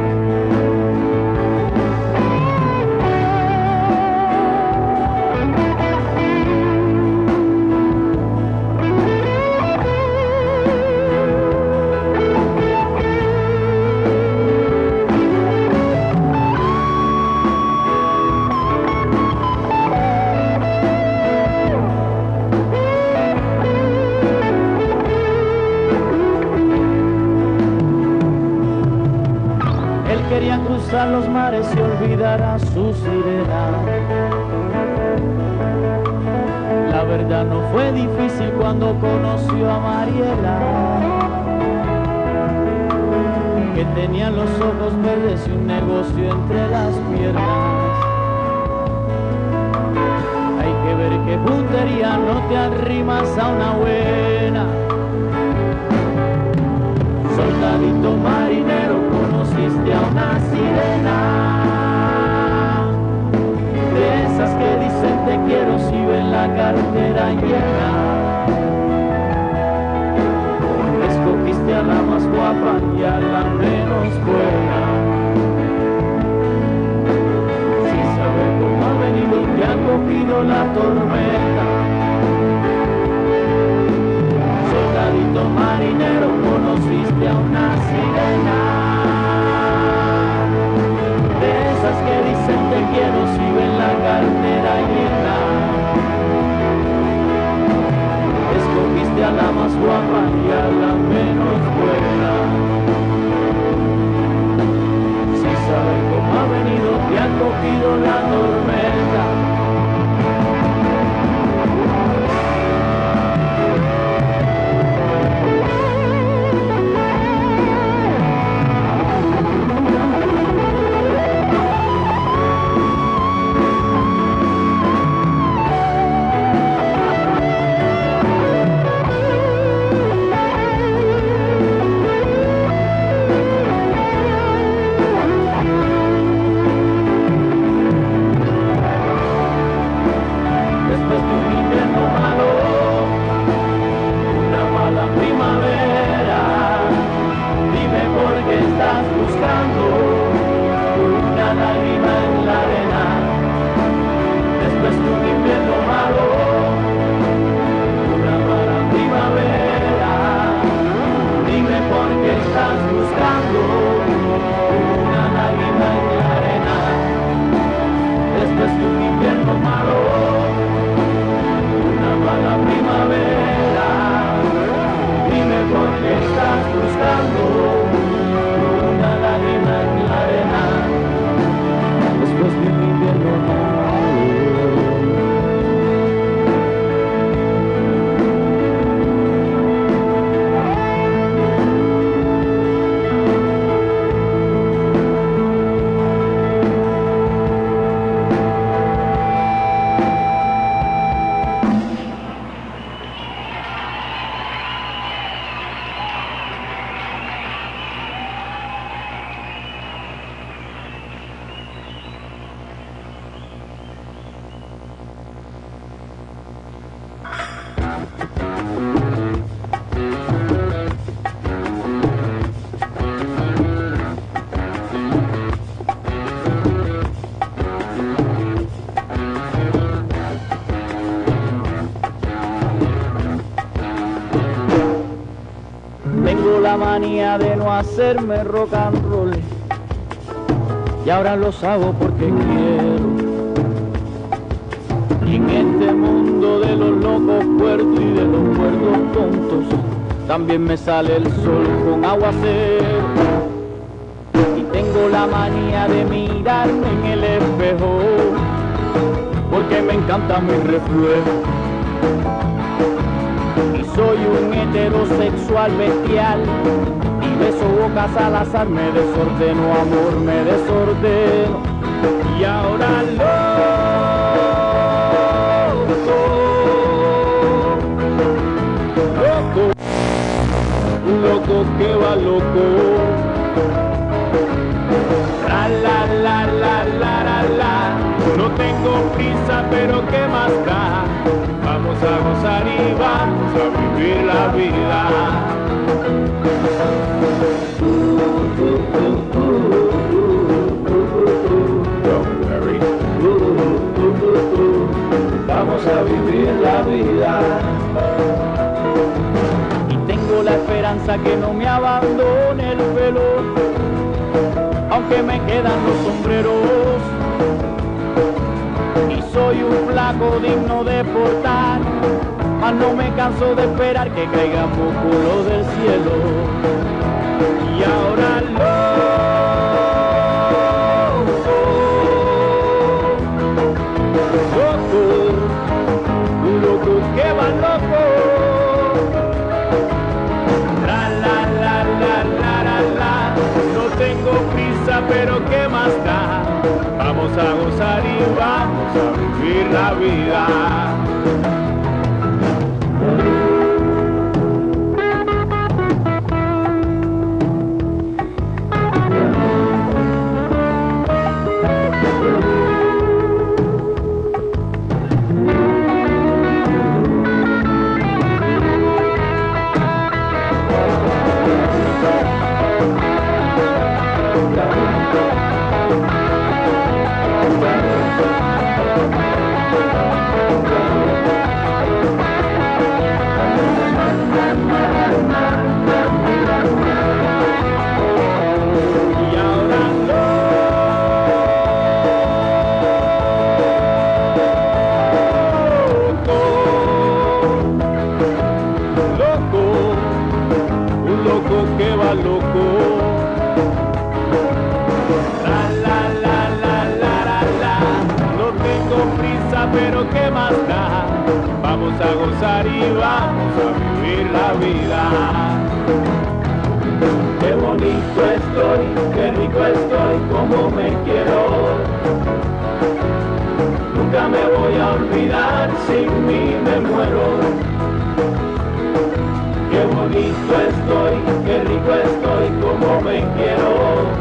Quería cruzar los mares y olvidar a su sirena. La verdad no fue difícil cuando conoció a Mariela, que tenía los ojos verdes y un negocio entre las piernas. Hay que ver qué puntería no te arrimas a una buena. Soldadito marinero, conociste a una sirena, de esas que dicen te quiero si ven la cartera llena. Escogiste a la más guapa y a la menos buena. Sin saber cómo ha venido, te ha cogido la tormenta. Soldadito marinero, conociste a una sirena, de esas que dicen te quiero si ven la cartera llena. Escogiste a la más guapa y a la menos buena. Sin saber cómo ha venido, te ha cogido la tormenta. La manía de no hacerme rock and roll, y ahora los hago porque quiero. Y en este mundo de los locos puertos y de los puertos tontos, también me sale el sol con aguacero. Y tengo la manía de mirarme en el espejo, porque me encanta mi reflejo. Soy un heterosexual bestial y beso bocas al azar, me desordeno, amor, me desordeno. Y ahora loco, loco, loco que va loco. La la la la la la la. No tengo tengo prisa, pero ¿qué más da? Vamos a gozar y vamos a vivir la vida. Don't worry. Vamos a vivir la vida. Y tengo la esperanza que no me abandone el pelo, aunque me quedan los sombreros. Y soy un flaco digno de portar, mas no me canso de esperar que caiga músculo del cielo. Y ahora loco, loco, loco que va loco. La la la la la la la. No tengo prisa, pero ¿qué más da? Vamos a gozar y vamos a vivir la vida. Pero qué más da, vamos a gozar y vamos a vivir la vida. Qué bonito estoy, qué rico estoy, como me quiero. Nunca me voy a olvidar, sin mí me muero. Qué bonito estoy, qué rico estoy, como me quiero.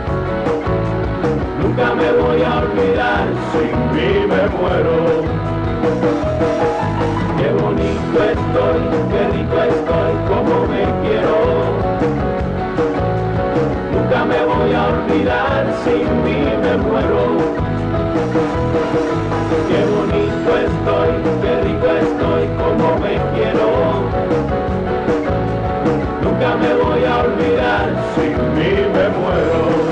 Nunca me voy a olvidar, sin mí me muero. Qué bonito estoy, qué rico estoy, como me quiero. Nunca me voy a olvidar, sin mí me muero. Qué bonito estoy, qué rico estoy, como me quiero. Nunca me voy a olvidar, sin mí me muero.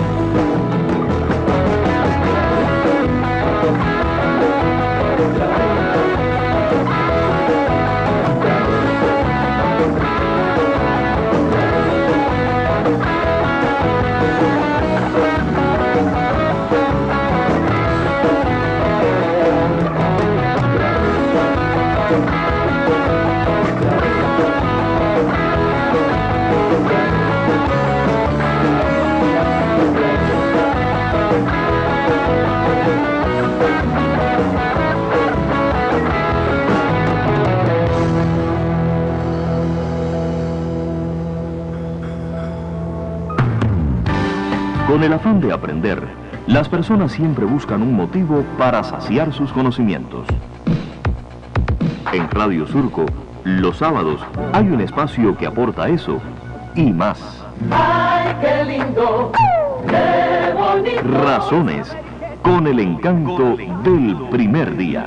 Con el afán de aprender, las personas siempre buscan un motivo para saciar sus conocimientos. En Radio Surco, los sábados, hay un espacio que aporta eso y más. ¡Ay, qué lindo! ¡Qué bonito! Razones, con el encanto del primer día.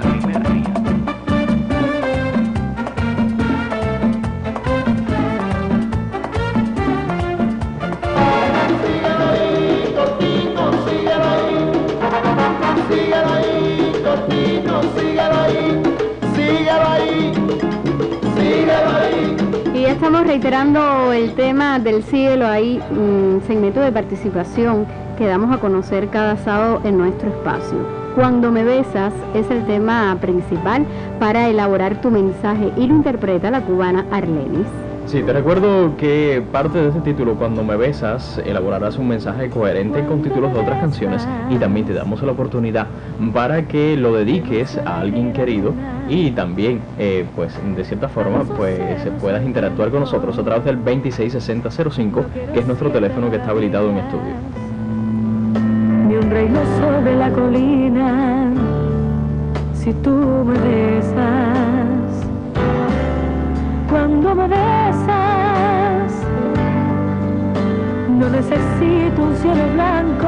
Estamos reiterando el tema del cielo ahí, un segmento de participación que damos a conocer cada sábado en nuestro espacio. Cuando me besas es el tema principal para elaborar tu mensaje y lo interpreta la cubana Arlenis. Sí, te recuerdo que parte de este título, Cuando me besas, elaborarás un mensaje coherente con títulos de otras canciones y también te damos la oportunidad para que lo dediques a alguien querido y también, eh, pues, de cierta forma, pues, puedas interactuar con nosotros a través del veintiséis sesenta cero cinco, que es nuestro teléfono que está habilitado en estudio. De un reino sobre la colina, si tú me besas. Cuando me besas, no necesito un cielo blanco,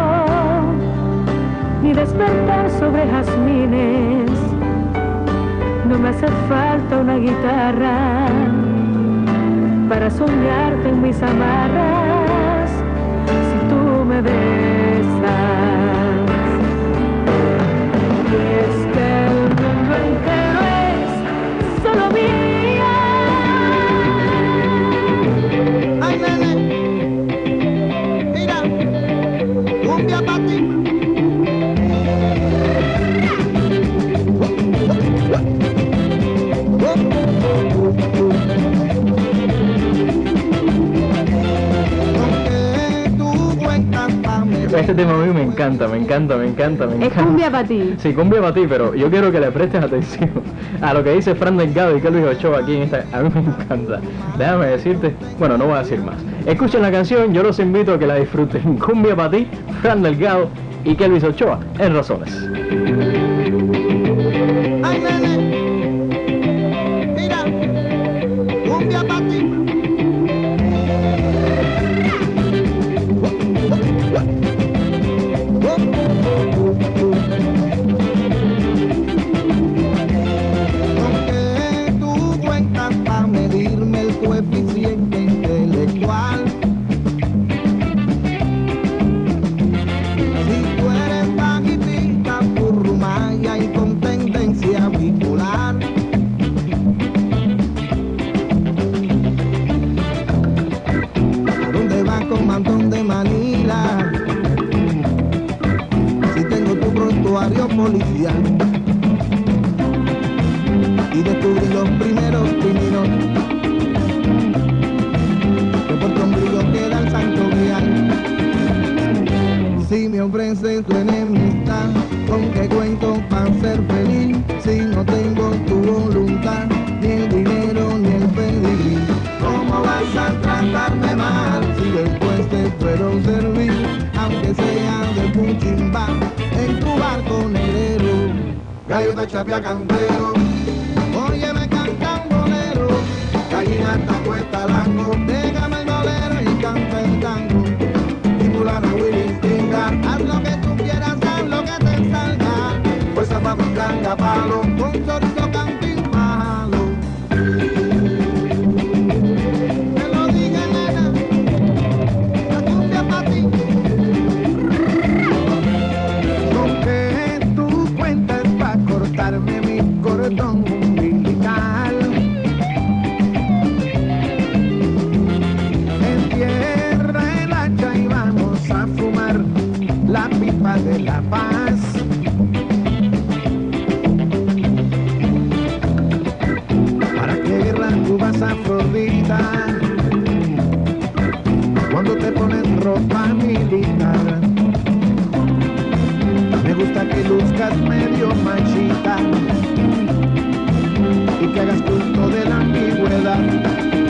ni despertar sobre jazmines. No me hace falta una guitarra para soñarte en mis amarras, si tú me besas. Y es que el mundo entero es solo mío. Ay, nene, mira, cumbia pa' ti. Este tema a mí me encanta, me encanta, me encanta, me encanta. Es cumbia para ti. Sí, cumbia para ti, pero yo quiero que le prestes atención a lo que dice Fran Delgado y Kelvis Ochoa aquí en esta. A mí me encanta. Déjame decirte, bueno, no voy a decir más. Escuchen la canción, yo los invito a que la disfruten. Cumbia para ti, Fran Delgado y Kelvis Ochoa en Razones. Ay, nene, mira, cumbia pa' ti. Aunque tú cuentas pa' medirme el coeficiente intelectual, si tú eres bajitita, currumaya y con tendencia bipolar, ¿a dónde vas con mantón de Manila? Si tengo tu prontuario policial y descubrí los primeros pininos que por tu ombligo queda el santo grial. Si me ofreces tu enemistad, ¿con qué cuento para ser feliz? Si no tengo tu voluntad, ni el dinero ni el pedigrí. ¿Cómo vas a tratarme mal si después te puedo servir, aunque sea de punchimba, en tu barco negrero? Gallo de chapia cantero, oye me canta un bolero, gallina está puesta lango, déjame el bolero y canta el tango. Fulana Willy Stinga, haz lo que tú quieras, haz lo que te salga, pues a mi ganga palo, con chorizo cantín malo. Te lo dije, nena, la cumbia pa' ti. Con que tú cuentas pa' cortarme mi cordón umbilical. Entierra el hacha y vamos a fumar la pipa de la paz. ¿Para qué guerra tú vas, Afrodita, cuando te pones ropa militar? Me gusta que luzcas medio machita y que hagas culto de la ambigüedad.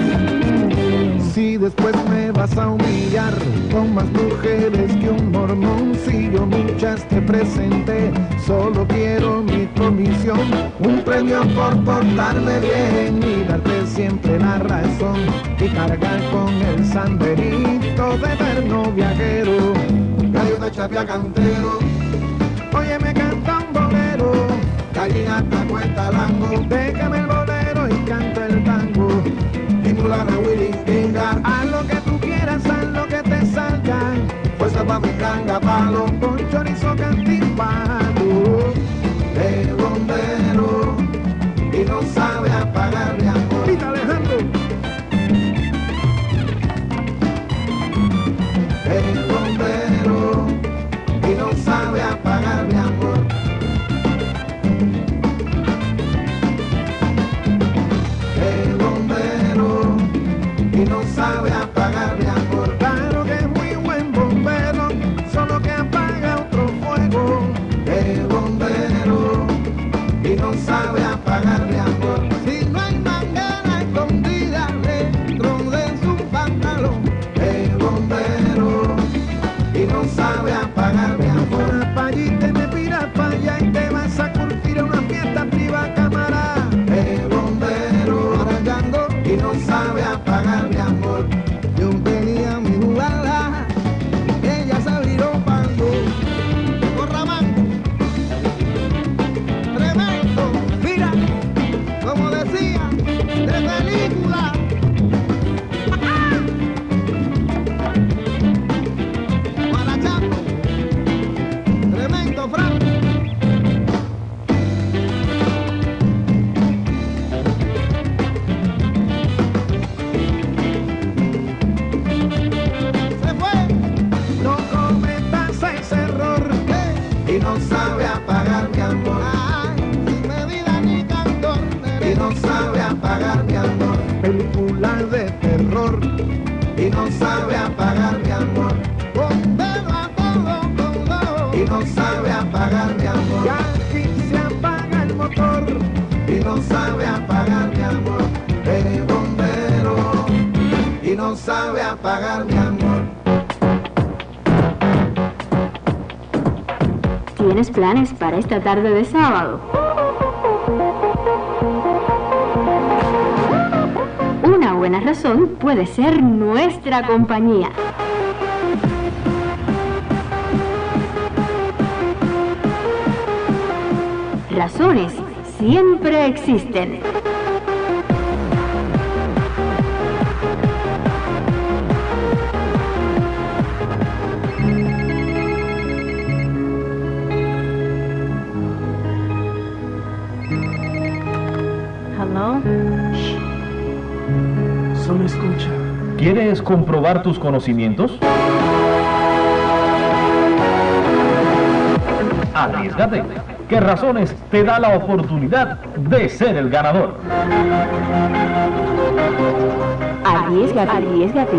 Si después me vas a humillar con más mujeres que un mormón, si yo muchas te presenté, solo quiero mi comisión, un premio por portarme bien y darte siempre la razón y cargar con el sanderito de verno viajero. Gallo de chapia cantero, oye me canta un bolero, gallina hasta cuesta lango, déjame el bolero y canta el tango. Y Fulana Willy Stinga, haz lo que tú quieras, haz lo que te salga, fuerza pa' mi canga palo, con chorizo cantín palo. De bombero y no sabe apagar mi amor. Pita Alejandro. De bombero y no sabe apagar mi amor. De bombero y no sabe apagar mi amor. Claro que es muy buen bombero, solo que apaga sabe apagar mi amor. Ay, sin medida ni candor. Y no sabe apagar mi amor. Películas de terror. Y no sabe apagar mi amor. Condena todo, todo. Y no sabe apagar mi amor. Y aquí se apaga el motor. Y no sabe apagar mi amor. El bombero. Y no sabe apagar mi amor. ¿Tienes planes para esta tarde de sábado? Una buena razón puede ser nuestra compañía. Razones siempre existen. Solo escucha. ¿Quieres comprobar tus conocimientos? Arriesgate. ¿Qué razones te da la oportunidad de ser el ganador? Arriesgate, arriesgate.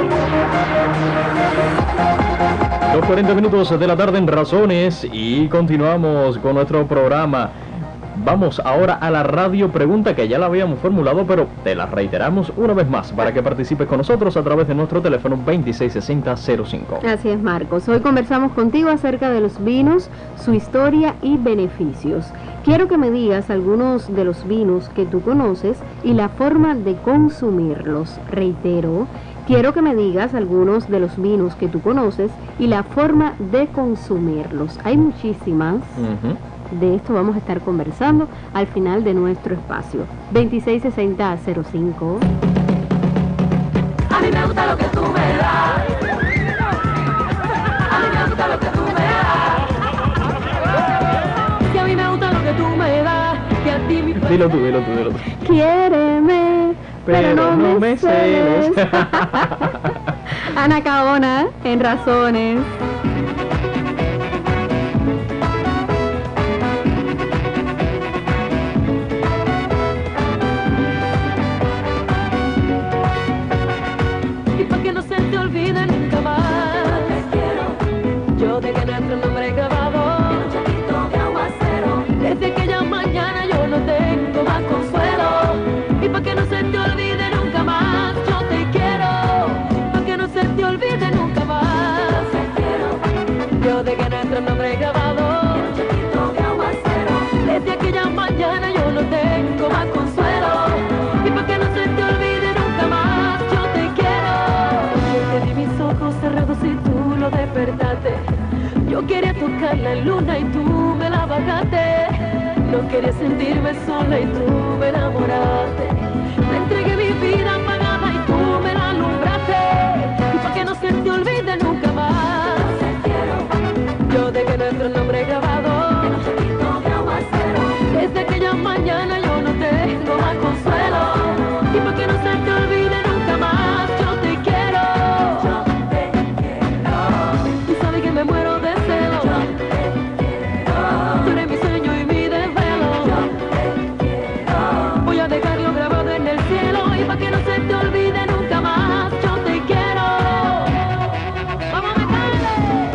Los cuarenta minutos de la tarde en Razones y continuamos con nuestro programa. Vamos ahora a la radio pregunta que ya la habíamos formulado, pero te la reiteramos una vez más para que participes con nosotros a través de nuestro teléfono veintiséis sesenta cero cinco. Así es, Marcos. Hoy conversamos contigo acerca de los vinos, su historia y beneficios. Quiero que me digas algunos de los vinos que tú conoces y la forma de consumirlos. Reitero, quiero que me digas algunos de los vinos que tú conoces y la forma de consumirlos. Hay muchísimas. Uh-huh. De esto vamos a estar conversando al final de nuestro espacio. veintiséis sesenta cero cinco. A mí me gusta lo que tú me das. A mí me gusta lo que tú me das. Que a mí me gusta lo que tú me das. Que a ti mi... Dilo tú, dilo tú, dilo tú. Quiéreme, pero, pero no, no me celes. Ana Caona, en Razones. Nombre grabado, desde aquella mañana yo no tengo más consuelo, y para que no se te olvide nunca más, yo te quiero. Yo te di mis ojos cerrados y tú lo despertaste, yo quería tocar la luna y tú me la bajaste, no quería sentirme sola y tú me enamoraste, te entregué mi vida apagada y tú me la alumbraste, y para que no se te olvide nunca más. Yo dejé nuestro nombre grabado, desde aquella mañana yo no tengo más consuelo, y para que no se te olvide nunca más, yo te quiero, yo te quiero, tú sabes que me muero de celo, yo te quiero, tú eres mi sueño y mi desvelo, yo te quiero, voy a dejarlo grabado en el cielo, y para que no se te olvide nunca más, yo te quiero. Vamos a meterle.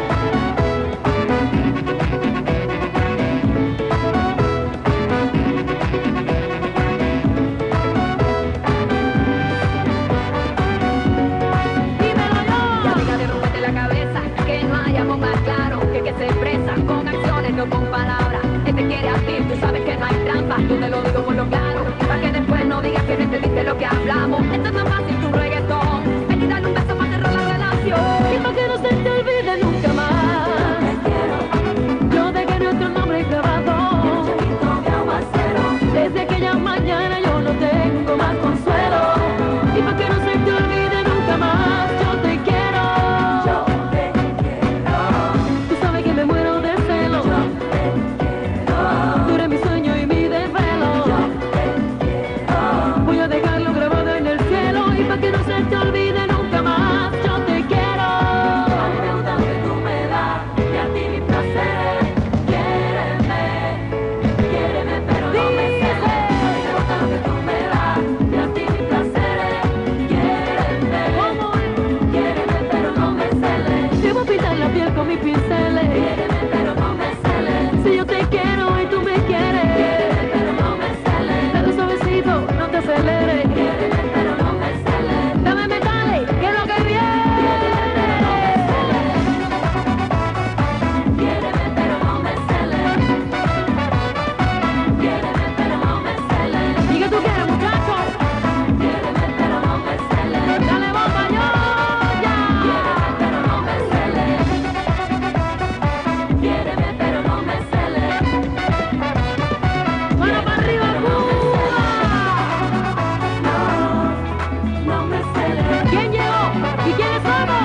Se expresa con acciones, no con palabras. Él te quiere a ti, tú sabes que no hay trampa. Yo te lo digo por lo claro, para que después no digas que no entendiste lo que hablamos. Esto es tan fácil, tu reggaetón. Ven y dale un beso para cerrar la relación, y para que no se te olvide nunca más. Yo dejé nuestro nombre grabado, desde aquella mañana yo no tengo más consuelo, y para que no se te olvide nunca más, yo te quiero. Me muero de celo, tú eres mi sueño y mi desvelo, voy a dejarlo grabado en el cielo. Si yo te quiero y tú me quieres. Quiéreme pero no me celes. Dale suavecito, no te aceleres. Quiéreme pero no me celes. Dame metales, que es lo que viene. Quiéreme pero no me celes. Quiéreme pero no me celes. ¿Y qué tú quieres, muchacho? Quiéreme pero no me celes. Dale bomba yo ya. Quiéreme pero no me celes. Quiéreme pero no me celes. Mano para arriba, Cuba. No, no me celes. ¿Quién llegó? ¿Y quiénes somos?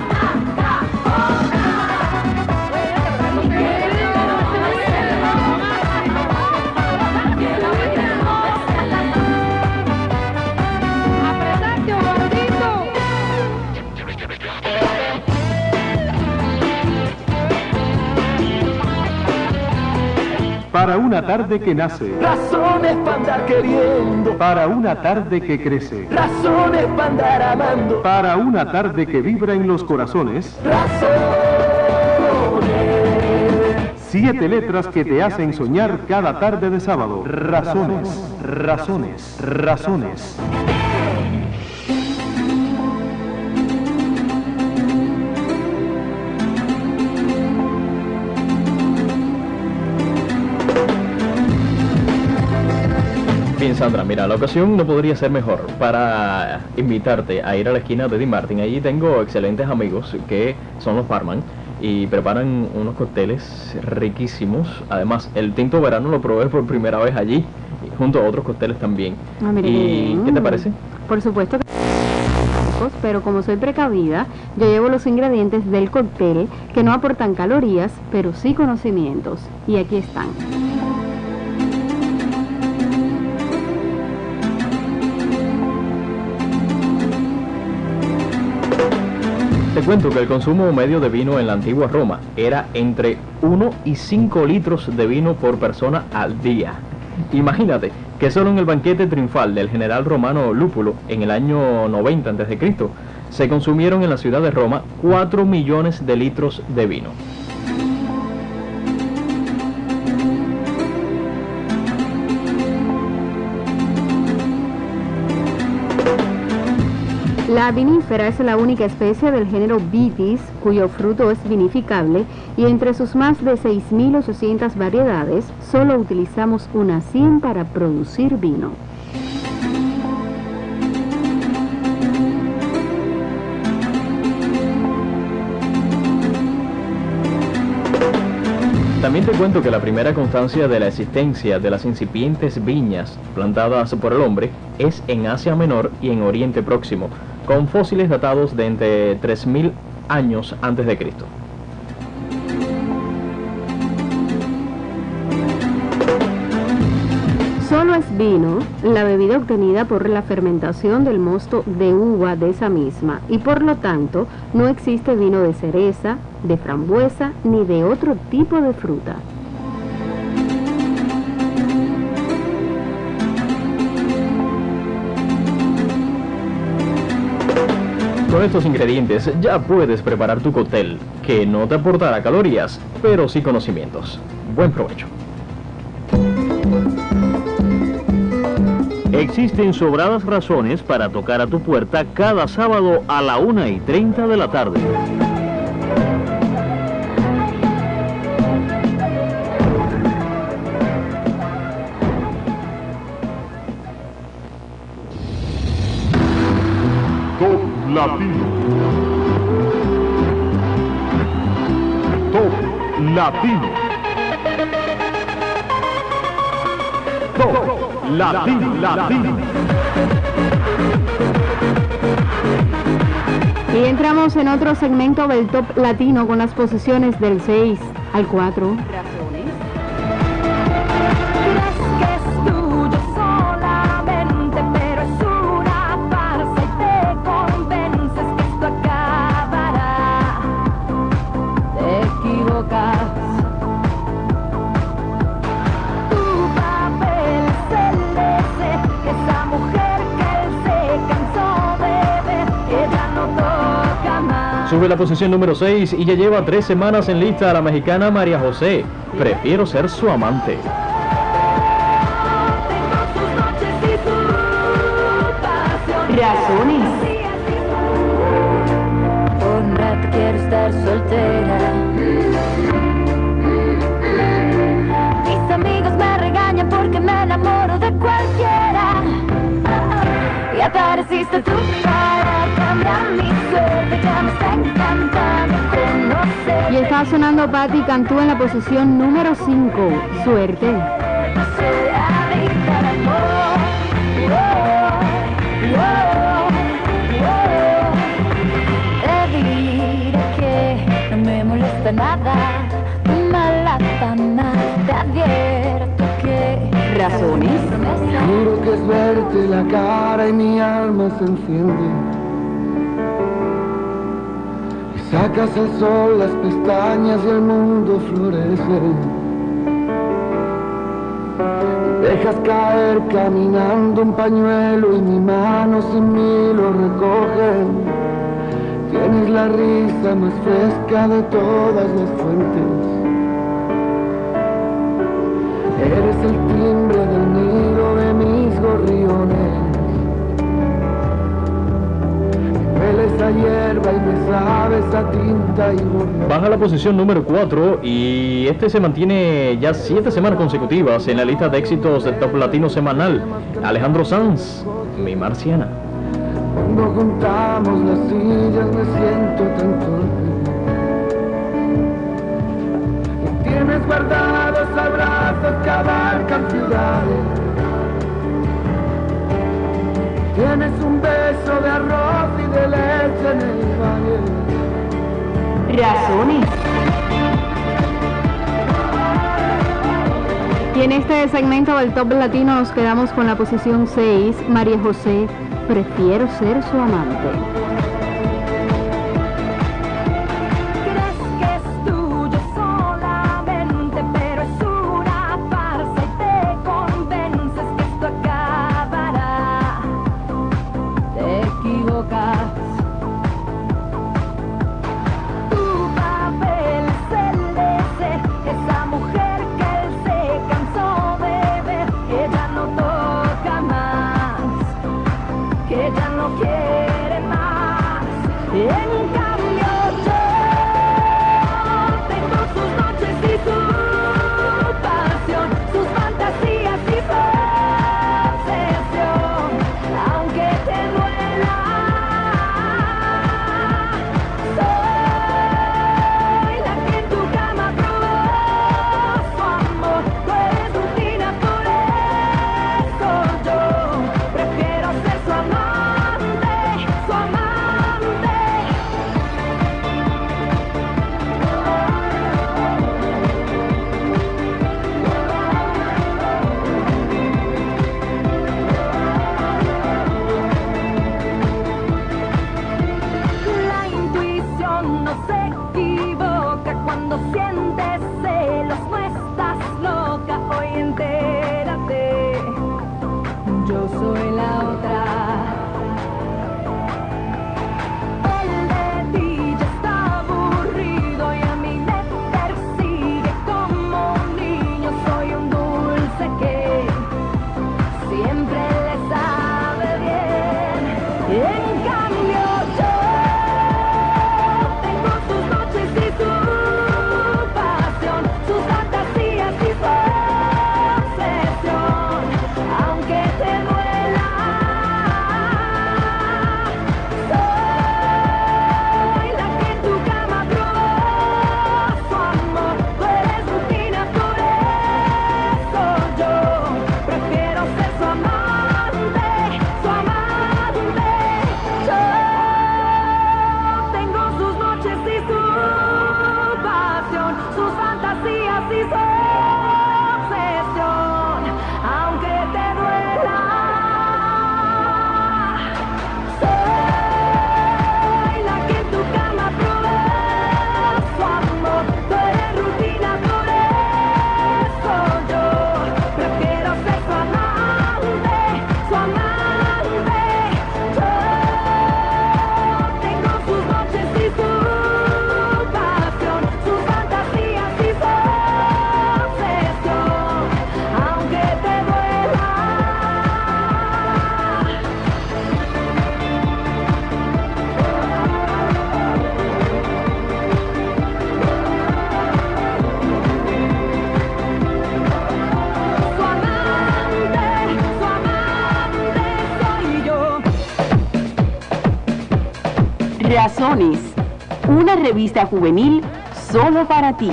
¡Apretarte, gordito! Para una tarde que nace, Razones para andar queriendo, para una tarde que crece, razones para andar amando, para una tarde que vibra en los corazones, razones. siete letras que te hacen soñar cada tarde de sábado. Razones, razones, razones. Bien, Sandra, mira, la ocasión no podría ser mejor para invitarte a ir a la esquina de Di Martin. Allí tengo excelentes amigos que son los barman y preparan unos cócteles riquísimos. Además, el tinto verano lo probé por primera vez allí, junto a otros cócteles también. Ah, mira qué ¿Y bien. qué te parece? Por supuesto que pero como soy precavida, yo llevo los ingredientes del cóctel que no aportan calorías, pero sí conocimientos. Y aquí están. Te cuento que el consumo medio de vino en la antigua Roma era entre uno y cinco litros de vino por persona al día. Imagínate que solo en el banquete triunfal del general romano Lúpulo en el año noventa antes de Cristo se consumieron en la ciudad de Roma cuatro millones de litros de vino. La vinífera es la única especie del género Vitis cuyo fruto es vinificable y entre sus más de seis mil ochocientas variedades solo utilizamos unas cien para producir vino. También te cuento que la primera constancia de la existencia de las incipientes viñas plantadas por el hombre es en Asia Menor y en Oriente Próximo, con fósiles datados de entre tres mil años antes de Cristo. Solo es vino la bebida obtenida por la fermentación del mosto de uva de esa misma y por lo tanto no existe vino de cereza, de frambuesa ni de otro tipo de fruta. Con estos ingredientes ya puedes preparar tu cóctel, que no te aportará calorías, pero sí conocimientos. Buen provecho. Existen sobradas razones para tocar a tu puerta cada sábado a la una y treinta de la tarde. Top Latino. Top Latino. Top Latino, Latino. Y entramos en otro segmento del Top Latino con las posiciones del seis al cuatro. Sube la posición número seis y ya lleva tres semanas en lista la mexicana María José. Prefiero ser su amante. Razones. Por un rato quiero estar soltera. Mis amigos me regañan porque me enamoro de cualquiera. Y apareciste tú para cambiar mi suerte. Ya me está encantando conocer. Y está sonando Patti Cantú en la posición número cinco. Suerte. Soy adicta al amor. Oh, oh, oh. Te diré que no me molesta nada. Mala fama, te advierto que Razones. Juro que es verte la cara y mi alma se enciende. Y sacas al sol las pestañas y el mundo florece. Dejas caer caminando un pañuelo y mi mano sin mí lo recoge. Tienes la risa más fresca de todas las fuentes. Eres el timbre del nido de mis gorriones. Me hueles a hierba y me sabes a tinta y borrón. Baja la posición número cuatro y este se mantiene ya siete semanas consecutivas en la lista de éxitos del Top Latino semanal. Alejandro Sanz, Mi Marciana. Cuando juntamos las sillas me siento tan torpe. Y tienes guardados abrazos que abarcan ciudades. Tienes un beso de arroz y de leche en el valle. Razones. Y en este segmento del Top Latino nos quedamos con la posición seis, María José, Prefiero ser su amante. crees que es tuyo solamente, pero es una farsa y te convences que esto acabará. Te equivocas. Tu papel es el de ser esa mujer que él se cansó de ver, que ya no toca más, que ya no quiere más. Razones, una revista juvenil solo para ti.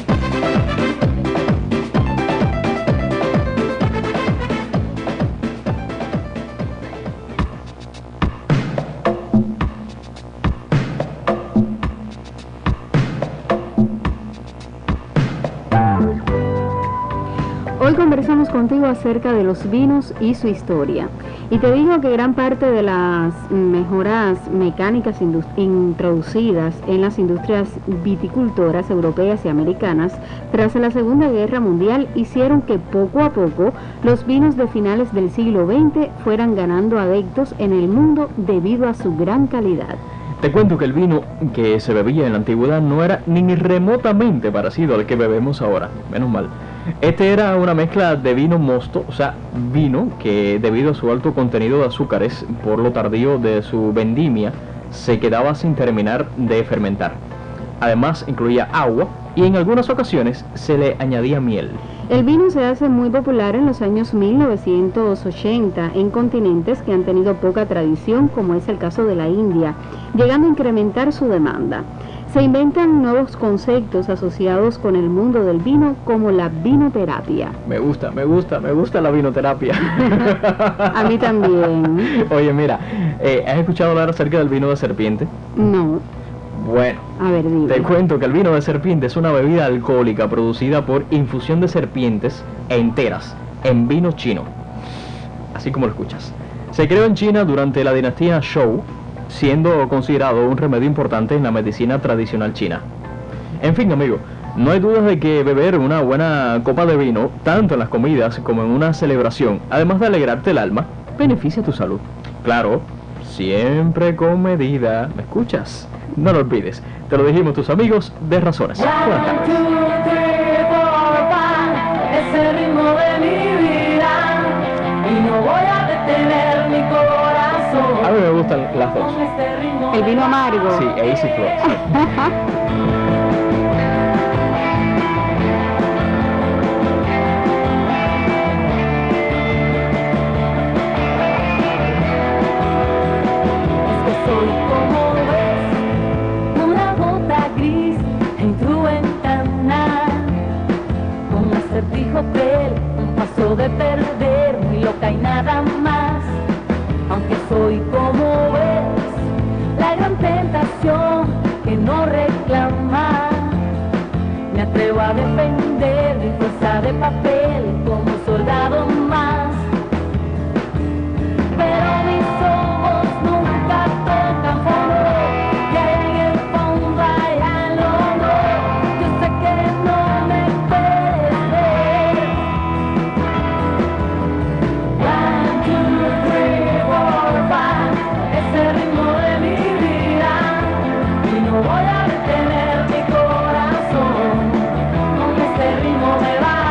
Hoy conversamos contigo acerca de los vinos y su historia. Y te digo que gran parte de las mejoras mecánicas introducidas en las industrias viticultoras europeas y americanas tras la Segunda Guerra Mundial hicieron que poco a poco los vinos de finales del siglo veinte fueran ganando adeptos en el mundo debido a su gran calidad. Te cuento que el vino que se bebía en la antigüedad no era ni remotamente parecido al que bebemos ahora, menos mal. Este era una mezcla de vino mosto, o sea, vino que debido a su alto contenido de azúcares, por lo tardío de su vendimia, se quedaba sin terminar de fermentar. Además, incluía agua y en algunas ocasiones se le añadía miel. El vino se hace muy popular en los años mil novecientos ochenta en continentes que han tenido poca tradición, como es el caso de la India, llegando a incrementar su demanda. Se inventan nuevos conceptos asociados con el mundo del vino, como la vinoterapia. Me gusta, me gusta, me gusta la vinoterapia. A mí también. Oye, mira, eh, ¿has escuchado hablar acerca del vino de serpiente? No. Bueno, a ver, dime. Te cuento que el vino de serpiente es una bebida alcohólica producida por infusión de serpientes enteras en vino chino, así como lo escuchas. Se creó en China durante la dinastía Zhou, siendo considerado un remedio importante en la medicina tradicional china. En fin, amigo, no hay dudas de que beber una buena copa de vino, tanto en las comidas como en una celebración, además de alegrarte el alma, beneficia tu salud. Claro, siempre con medida. ¿Me escuchas? No lo olvides, te lo dijimos tus amigos de Razones. Buenas tardes. Ese ritmo de mi vida y no voy a detener mi corazón. A mí me gustan las dos. El vino amargo. Sí, Easy Flow. Sí. Un paso de perder, muy loca y nada más. Aunque soy como ves, la gran tentación que no reclama. Me atrevo a defender mi fuerza de papel como soldado más. Pero mis ojos nunca tocan fondo, y ahí en el fondo allá en lo no. Yo sé que no me puedes ver. One, two, three, four, five, ese ritmo de mi vida, y no voy a detener mi corazón. Con este ritmo me va.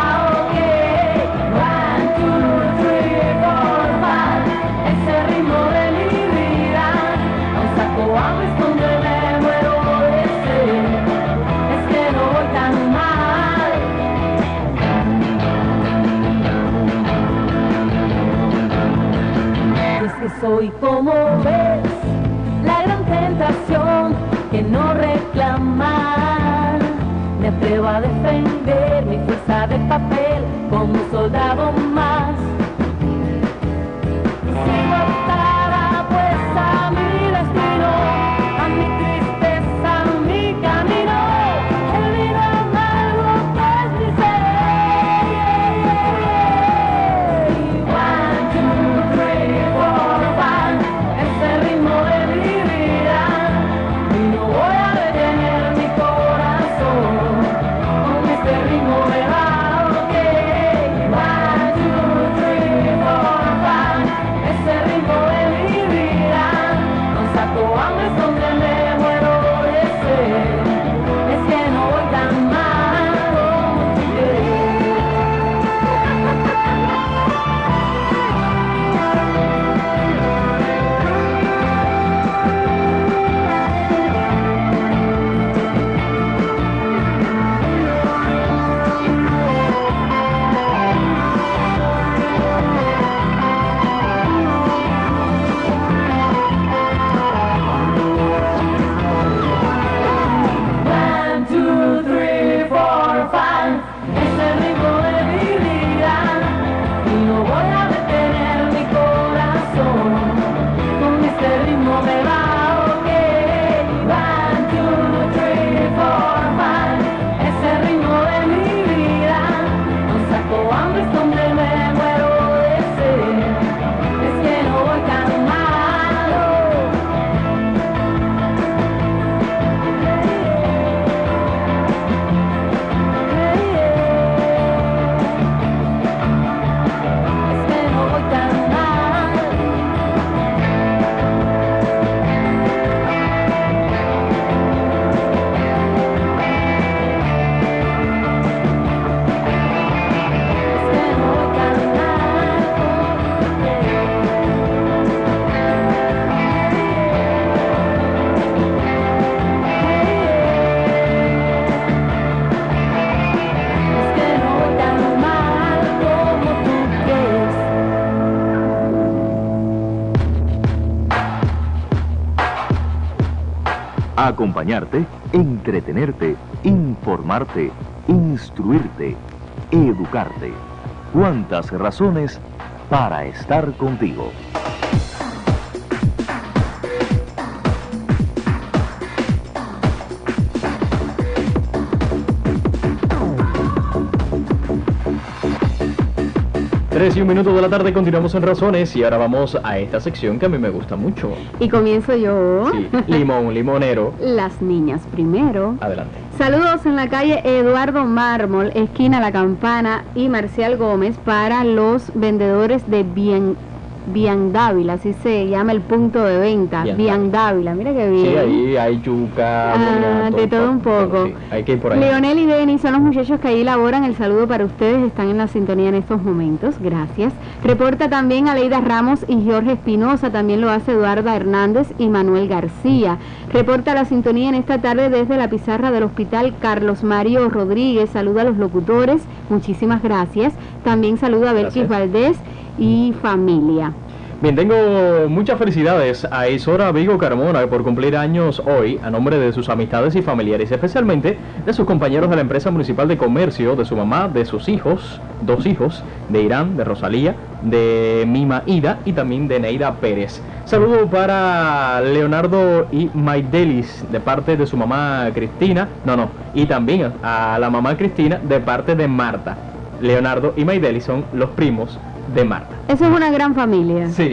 Soy como ves, la gran tentación que no reclamar. Me atrevo a defender mi fuerza de papel como un soldado más. Sigo atada pues a mi destino, a mi tristeza, a mi camino. El vino amargo es mi ser. One, two, three, four, five, ese ritmo acompañarte, entretenerte, informarte, instruirte, educarte. ¿Cuántas razones para estar contigo? tres y un minuto de la tarde, continuamos en Razones y ahora vamos a esta sección que a mí me gusta mucho. Y comienzo yo. Sí, limón, limonero. Las niñas primero. Adelante. Saludos en la calle Eduardo Mármol, esquina La Campana y Marcial Gómez para los vendedores de Bien, Bien Dávila, así se llama el punto de venta. Bien, Bien Dávila, mira qué bien. Sí, ahí hay yuca, Ah, de todo un poco. Sí, hay que ir por ahí. Leonel y Denis son los muchachos que ahí laboran. El saludo para ustedes, están en la sintonía en estos momentos, gracias. Reporta también Aleida Ramos y Jorge Espinosa, también lo hace Eduarda Hernández y Manuel García. Reporta la sintonía en esta tarde desde la pizarra del hospital Carlos Mario Rodríguez, saluda a los locutores, muchísimas gracias. También saluda a Belkis Valdés y familia. Bien, tengo muchas felicidades a Isora Vigo Carmona por cumplir años hoy a nombre de sus amistades y familiares, especialmente de sus compañeros de la empresa municipal de comercio, de su mamá, de sus hijos, dos hijos, de Irán, de Rosalía, de Mima Ida y también de Neida Pérez. Saludo para Leonardo y Maidelis de parte de su mamá Cristina, no, no, y también a la mamá Cristina de parte de Marta. Leonardo y Maidelis son los primos de Marta. Eso es una gran familia. Sí.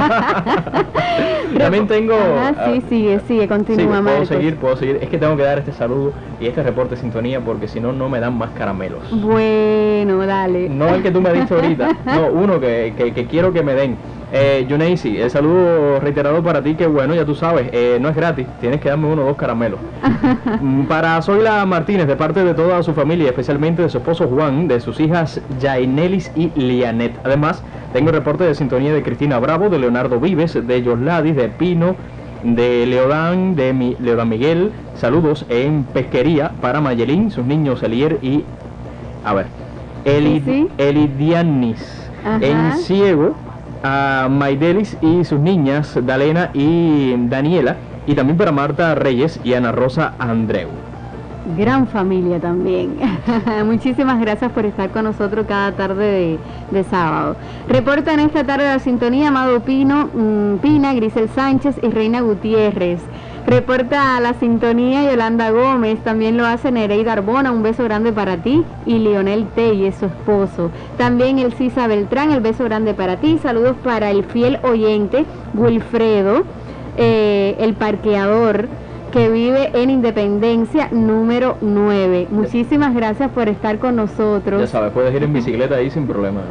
También tengo... Ah, sí, sigue, sigue, continúa, sí, puedo Marcos. seguir, puedo seguir. Es que tengo que dar este saludo y este reporte de sintonía porque si no, no me dan más caramelos. Bueno, dale. No el que tú me diste ahorita, no, uno que, que, que quiero que me den. Eh, Yuneisi, el saludo reiterado para ti, que bueno, ya tú sabes, eh, no es gratis, tienes que darme uno o dos caramelos. Para Zoila Martínez, de parte de toda su familia, especialmente de su esposo Juan, de sus hijas Jainelis y Lianet. Además, tengo el reporte de sintonía de Cristina Bravo, de Leonardo Vives, de Yosladis, de Pino, de Leodán, de Mi, Leodán Miguel. Saludos en Pesquería para Mayelín, sus niños Elier y... A ver, Elid, ¿Sí, sí? Elidianis. Ajá. En Ciego, a Maidelis y sus niñas Dalena y Daniela, y también para Marta Reyes y Ana Rosa Andreu. Gran familia también. Muchísimas gracias por estar con nosotros cada tarde de, de sábado. Reporta en esta tarde la sintonía Amado Pino, mmm, Pina, Grisel Sánchez y Reina Gutiérrez. Reporta la sintonía Yolanda Gómez, también lo hace Nereida Arbona, un beso grande para ti, y Lionel Telles, su esposo. También el Cisa Beltrán, el beso grande para ti. Saludos para el fiel oyente Wilfredo, eh, el parqueador, que vive en Independencia número nueve. Muchísimas gracias por estar con nosotros. Ya sabes, puedes ir en bicicleta ahí sin problema.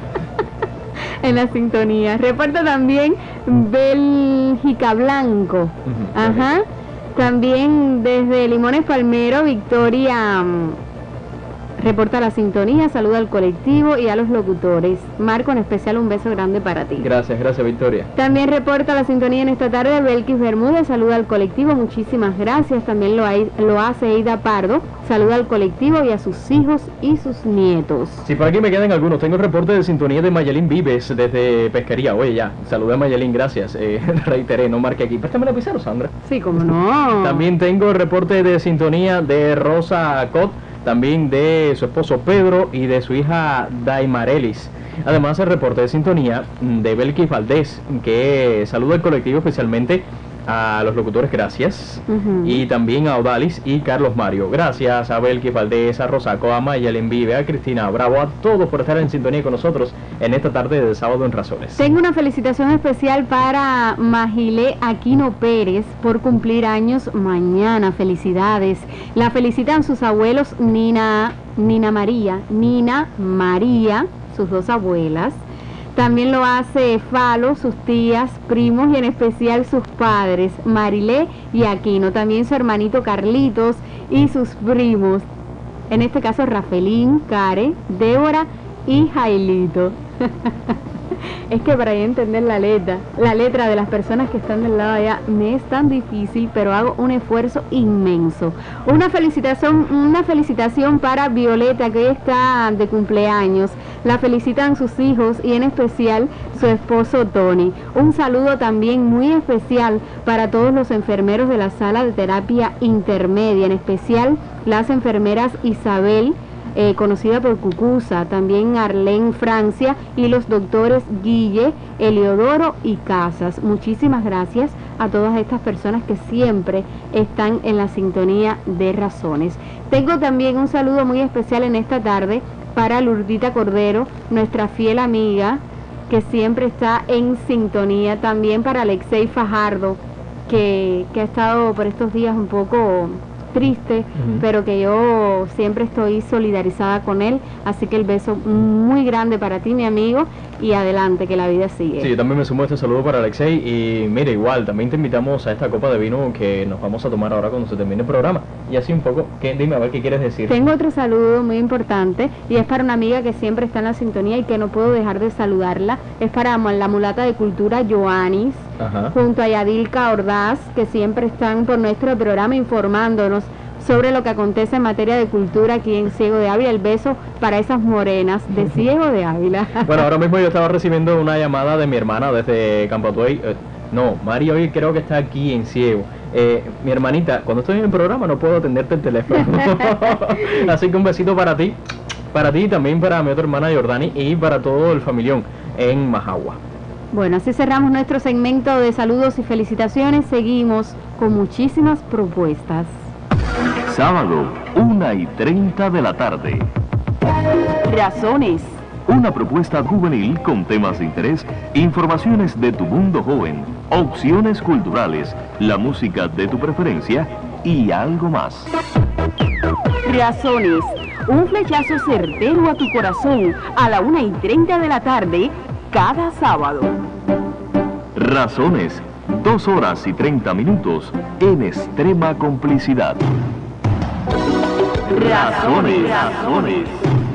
En la sintonía. Reporta también Bélgica Blanco. Uh-huh. Ajá. También desde Limones Palmero, Victoria um, reporta la sintonía, saluda al colectivo y a los locutores. Marco, en especial un beso grande para ti. Gracias, gracias Victoria. También reporta la sintonía en esta tarde Belkis Bermúdez, saluda al colectivo, muchísimas gracias. También lo, hay, lo hace Eida Pardo, saluda al colectivo y a sus hijos y sus nietos. Si por aquí me quedan algunos, tengo el reporte de sintonía de Mayelín Vives desde Pesquería. Oye, ya, saludé a Mayelín, gracias. Eh, reiteré, no marqué aquí. Préstame la pizarra, Sandra. Sí, cómo no. También tengo el reporte de sintonía de Rosa Cot, también de su esposo Pedro y de su hija Daimarelis. Además, el reporte de sintonía de Belkis Valdés, que saluda al colectivo, especialmente a los locutores, gracias. Uh-huh. Y también a Odalis y Carlos Mario. Gracias a Belkis Valdés, a Rosaco, a Mayelen Vive, a Cristina Bravo, a todos por estar en sintonía con nosotros en esta tarde de sábado en Razones. Tengo una felicitación especial para Magilé Aquino Pérez por cumplir años mañana. Felicidades. La felicitan sus abuelos Nina, Nina María, Nina María, sus dos abuelas. También lo hace Falo, sus tías, primos y en especial sus padres, Marilé y Aquino. También su hermanito Carlitos y sus primos. En este caso Rafelín, Care, Débora y Jailito. Es que para yo entender la letra, la letra de las personas que están del lado de allá me es tan difícil, pero hago un esfuerzo inmenso. Una felicitación, una felicitación para Violeta, que hoy está de cumpleaños. La felicitan sus hijos y en especial su esposo Tony. Un saludo también muy especial para todos los enfermeros de la sala de terapia intermedia, en especial las enfermeras Isabel, Eh, conocida por Cucusa, también Arlene Francia y los doctores Guille, Eliodoro y Casas. Muchísimas gracias a todas estas personas que siempre están en la sintonía de Razones. Tengo también un saludo muy especial en esta tarde para Lurdita Cordero, nuestra fiel amiga, que siempre está en sintonía. También para Alexei Fajardo, que, que ha estado por estos días un poco triste, uh-huh. pero que yo siempre estoy solidarizada con él, así que el beso muy grande para ti, mi amigo, y adelante, que la vida sigue. Sí, yo también me sumo a este saludo para Alexei, y mira, igual, también te invitamos a esta copa de vino que nos vamos a tomar ahora cuando se termine el programa, y así un poco, ¿qué, dime a ver qué quieres decir? Tengo otro saludo muy importante, y es para una amiga que siempre está en la sintonía y que no puedo dejar de saludarla, es para la mulata de cultura Joanis, Ajá. junto a Yadilka Ordaz, que siempre están por nuestro programa informándonos sobre lo que acontece en materia de cultura aquí en Ciego de Ávila. El beso para esas morenas de Ciego de Ávila. Bueno, ahora mismo yo estaba recibiendo una llamada de mi hermana desde Campo Atuey. Eh, no, María hoy creo que está aquí en Ciego. Eh, mi hermanita, cuando estoy en el programa no puedo atenderte el teléfono. Así que un besito para ti, para ti y también para mi otra hermana Jordani y para todo el familión en Majagua. Bueno, así cerramos nuestro segmento de saludos y felicitaciones. Seguimos con muchísimas propuestas. Sábado, una y treinta de la tarde. Razones. Una propuesta juvenil con temas de interés, informaciones de tu mundo joven, opciones culturales, la música de tu preferencia y algo más. Razones. Un flechazo certero a tu corazón a la una y treinta de la tarde, cada sábado. Razones. Dos horas y treinta minutos en extrema complicidad. Razones, razones.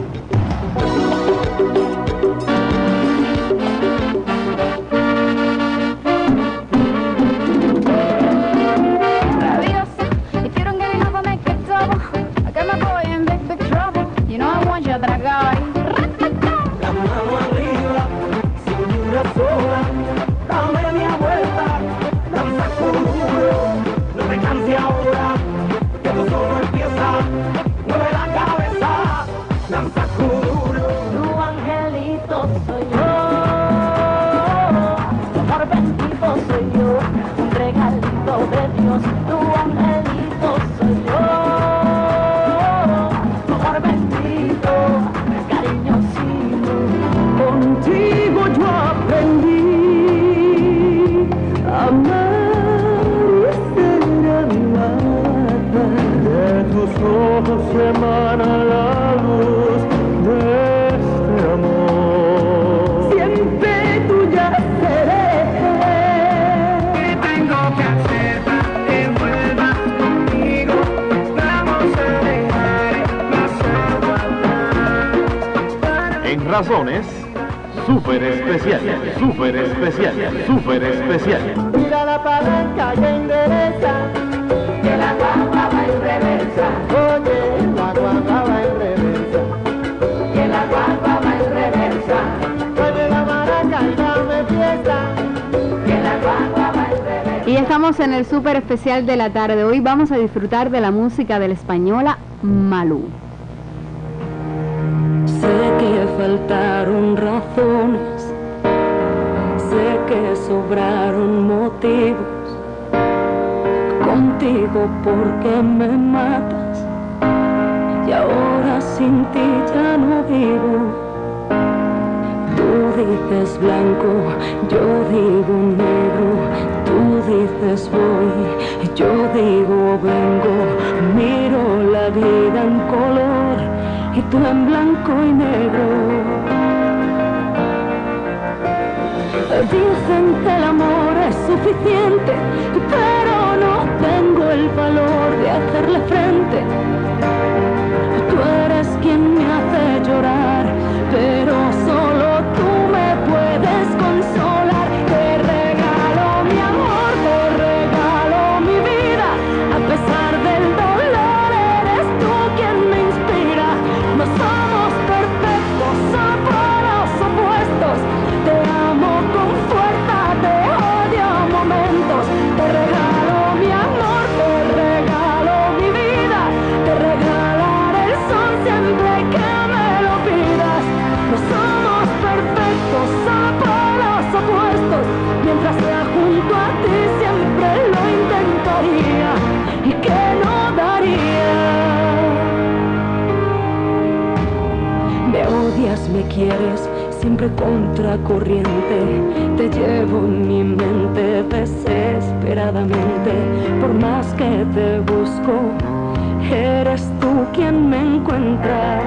Razones súper especiales, súper especiales, súper especiales. Mira la palanca que endereza, que la guagua va en reversa. Oye, la guagua va en reversa, que la guagua va en reversa. Oye la maraca y dame fiesta, que la guagua va en reversa. Y estamos en el súper especial de la tarde. Hoy vamos a disfrutar de la música de la española Malú. Sé que faltaron razones, sé que sobraron motivos, contigo porque me matas, y ahora sin ti ya no vivo. Tú dices blanco, yo digo negro, tú dices voy, yo digo vengo, miro la vida en color y tú en blanco y negro. Dicen que el amor es suficiente, pero no tengo el valor de hacerle frente. Tú eres quien me hace llorar, pero solo tú me puedes consolar. Te regalo mi amor, te regalo mi vida, a pesar del dolor eres tú quien me inspira. No somos perfectos, días me quieres siempre contracorriente, te llevo en mi mente desesperadamente, por más que te busco, eres tú quien me encuentra.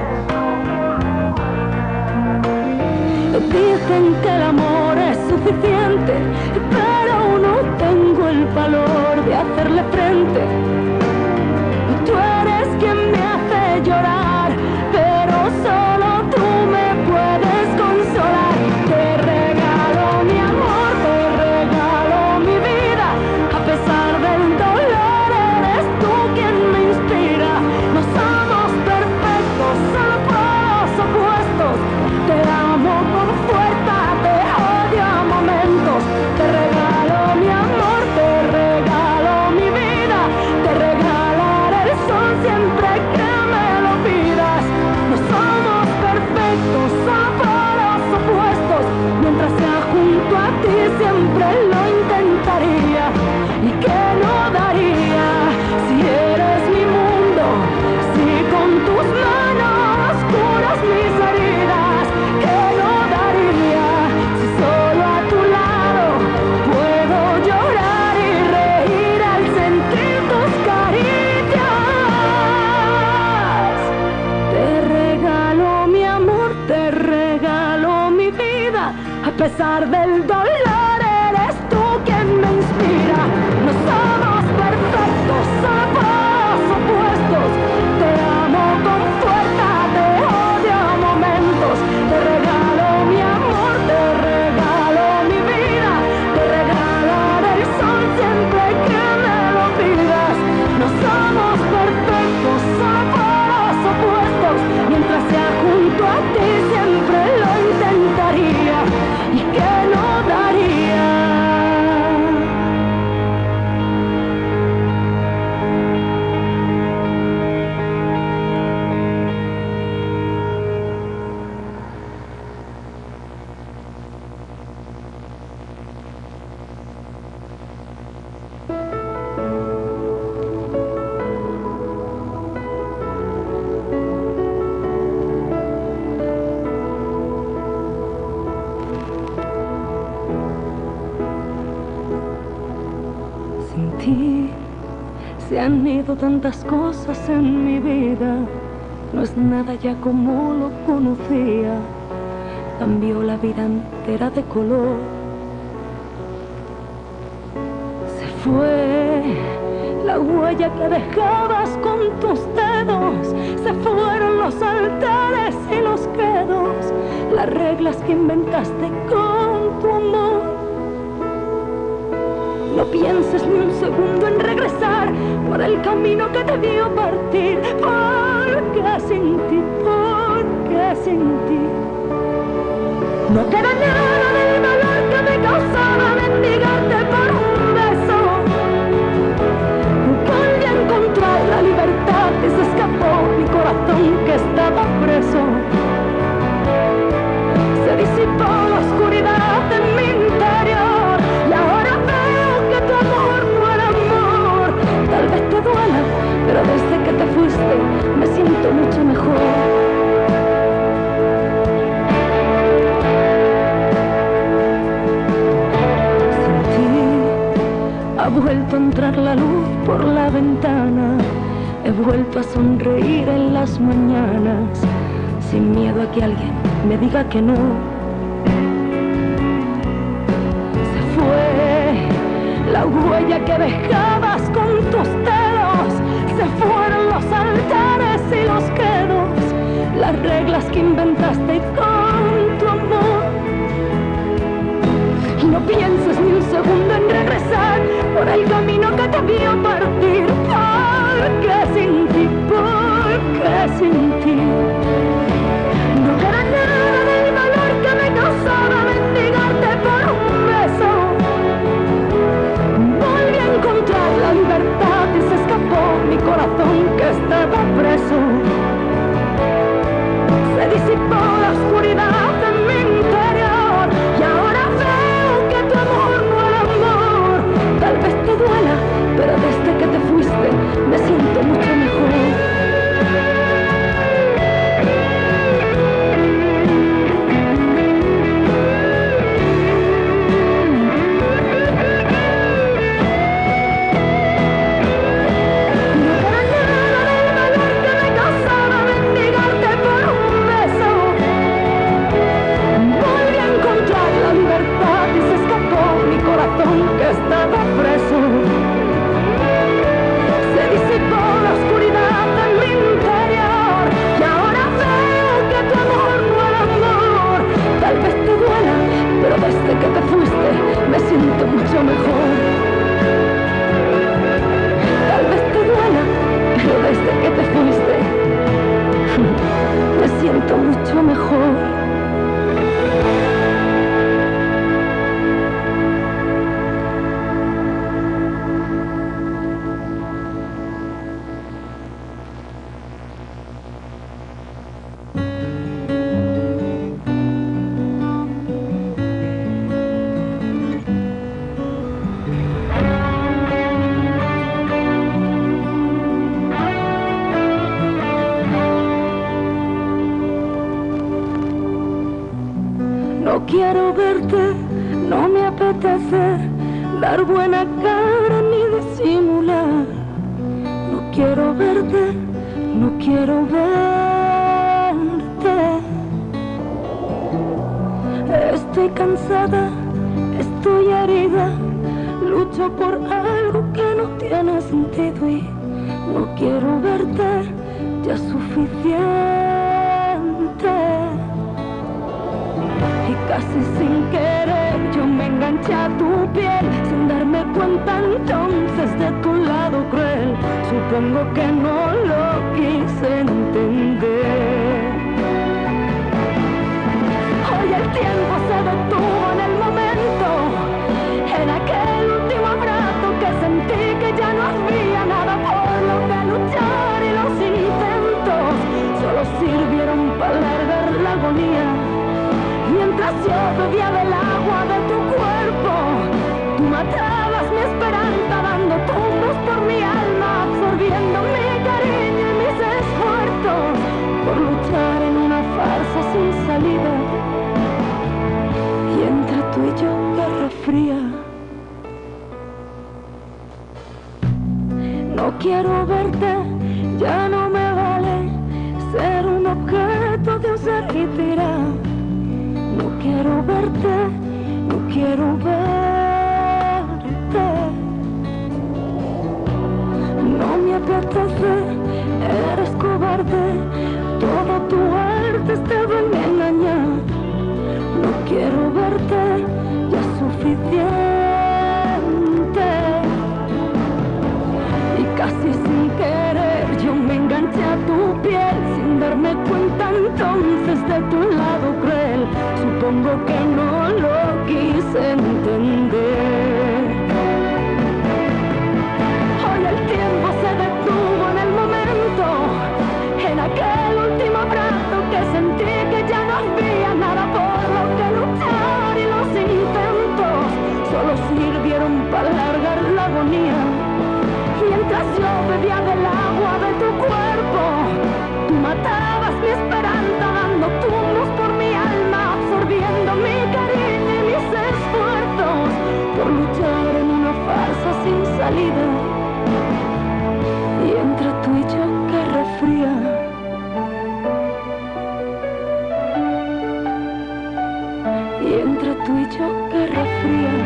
Dicen que el amor es suficiente, pero no tengo el valor de hacerle frente. Tú eres quien me hace llorar, pero solo tú me puedes consolar. Te regalo mi amor, te regalo mi vida, a pesar del dolor eres tú quien me inspira. No somos perfectos, solo polos opuestos. Te amo con fuerza, te odio a momentos. Te regalo mi amor, te regalo mi vida, te regalaré el sol siempre que me lo pidas. No somos perfectos, solo polos opuestos. Mientras sea junto a ti siempre lo intentaría. ¿Y qué no daría si eres mi mundo? Si con tus manos curas mis heridas. ¿Qué no daría si solo a tu lado puedo llorar y reír al sentir tus caricias? Te regalo mi amor, te regalo mi vida, a pesar del dolor eres tú quien me inspira. No somos perfectos, solo polos opuestos. Te amo con fuerza, te odio a momentos. Te regalo mi amor, te regalo mi vida, te regalaré el sol siempre que me lo pidas. No somos perfectos, solo polos opuestos. Mientras sea junto a ti siempre lo intentaría. ¿Y qué no daría? Sin ti se han ido tantas cosas en mi vida. No es nada ya como lo conocía. Cambió la vida entera de color. Se fue la huella que dejabas con tus dedos. Se fueron los altares y los credos, las reglas que inventaste con tu amor. No pienses ni un segundo en regresar por el camino que te vio partir, porque sin ti, porque sin ti no queda nada del valor que me causaba mendigarte por un beso. Volví a encontrar la libertad y se escapó mi corazón que estaba preso. Se disipó la oscuridad en mi interior y ahora veo que tu amor no era amor. Tal vez te duela, pero desde que te fuiste me siento mucho mejor. Sin ti ha vuelto a entrar la luz por la ventana. He vuelto a sonreír en las mañanas, sin miedo a que alguien me diga que no. Se fue la huella que dejabas con tus dedos. Se fueron los altares y los credos, las reglas que inventaste con tu amor. Y no pienses ni un segundo en regresar por el camino que te vio partir, porque sin ti, porque sin ti no queda nada del valor que me causaba mendigarte por un beso. Volví a encontrar la libertad y se escapó mi corazón que estaba preso. Se disipó la oscuridad No quiero verte, no me apetece dar buena cara ni disimular. No quiero verte, no quiero verte. Estoy cansada, estoy herida, lucho por algo que no tiene sentido y no quiero verte, ya es suficiente. Y casi sin querer yo me enganché a tu piel, sin darme cuenta entonces de tu lado cruel. Supongo que no lo quise entender. Hoy el tiempo se detuvo en el momento, en aquel último abrazo que sentí que ya no había nada por lo que luchar y los intentos solo sirvieron para alargar la agonía. Mientras yo bebía del agua de tu cuerpo, tú matabas mi esperanza dando tumbos por mi alma, absorbiendo mi cariño y mis esfuerzos por luchar en una farsa sin salida. Y entre tú y yo guerra fría. No quiero verte, ya no me vale ser un objeto de usar y tirar. No quiero verte, no quiero verte. No me apetece, eres cobarde, todo tu arte estaba en engañar. No quiero verte, ya es suficiente. Y casi sin querer yo me enganché a tu piel, sin darme cuenta entonces de tu lado cruel. Supongo que no lo quise entender. Hoy el tiempo se detuvo en el momento, en aquel último abrazo que sentí que ya no había nada por lo que luchar y los intentos solo sirvieron para alargar la agonía. Mientras yo bebía del agua de tu cuerpo, tú matabas mi esperanza dando tumbos por mi alma, absorbiendo mi cariño y mis esfuerzos por luchar en una farsa sin salida. Y entre tú y yo guerra fría. Y entre tú y yo guerra fría.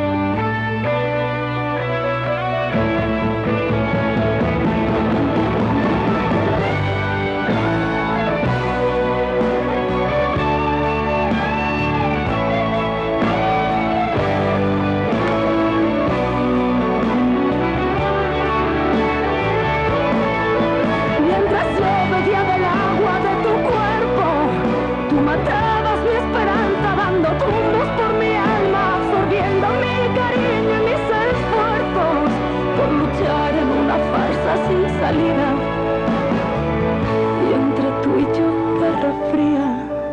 Matabas mi esperanza dando tumbos por mi alma, absorbiendo mi cariño y mis esfuerzos por luchar en una farsa sin salida. Y entre tú y yo guerra fría.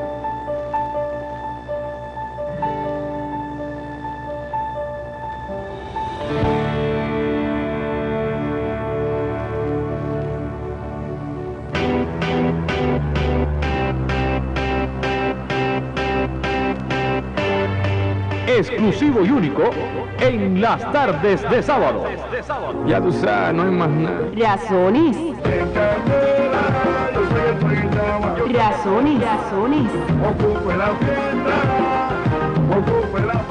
Exclusivo y único en las tardes de sábado. Ya tú sabes, no hay más nada. Razones. Razones. Razones. Ocupe la fiesta, ocupe la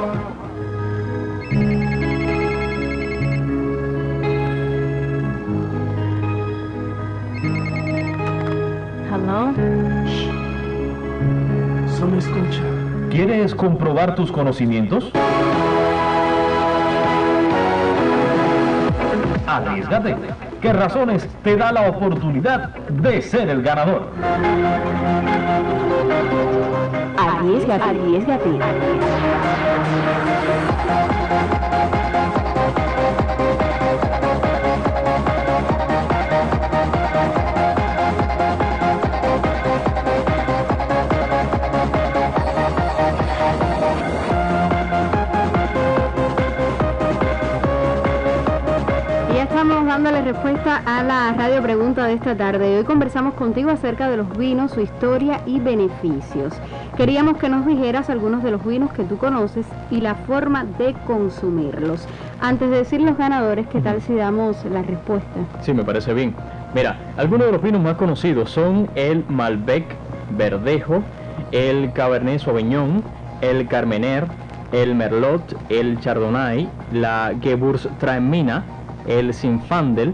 Hello. Solo escucha. ¿Quieres comprobar tus conocimientos? Arriesgate. ¿Qué Razones te da la oportunidad de ser el ganador? Arriesgate, arriesgate. Dándole respuesta a la radio pregunta de esta tarde. Hoy conversamos contigo acerca de los vinos, su historia y beneficios. Queríamos que nos dijeras algunos de los vinos que tú conoces y la forma de consumirlos. Antes de decir los ganadores, ¿qué tal si damos la respuesta? Sí, me parece bien. Mira, algunos de los vinos más conocidos son el Malbec Verdejo, el Cabernet Sauvignon, el Carmener, el Merlot, el Chardonnay, la Gewürztraminer, el Zinfandel,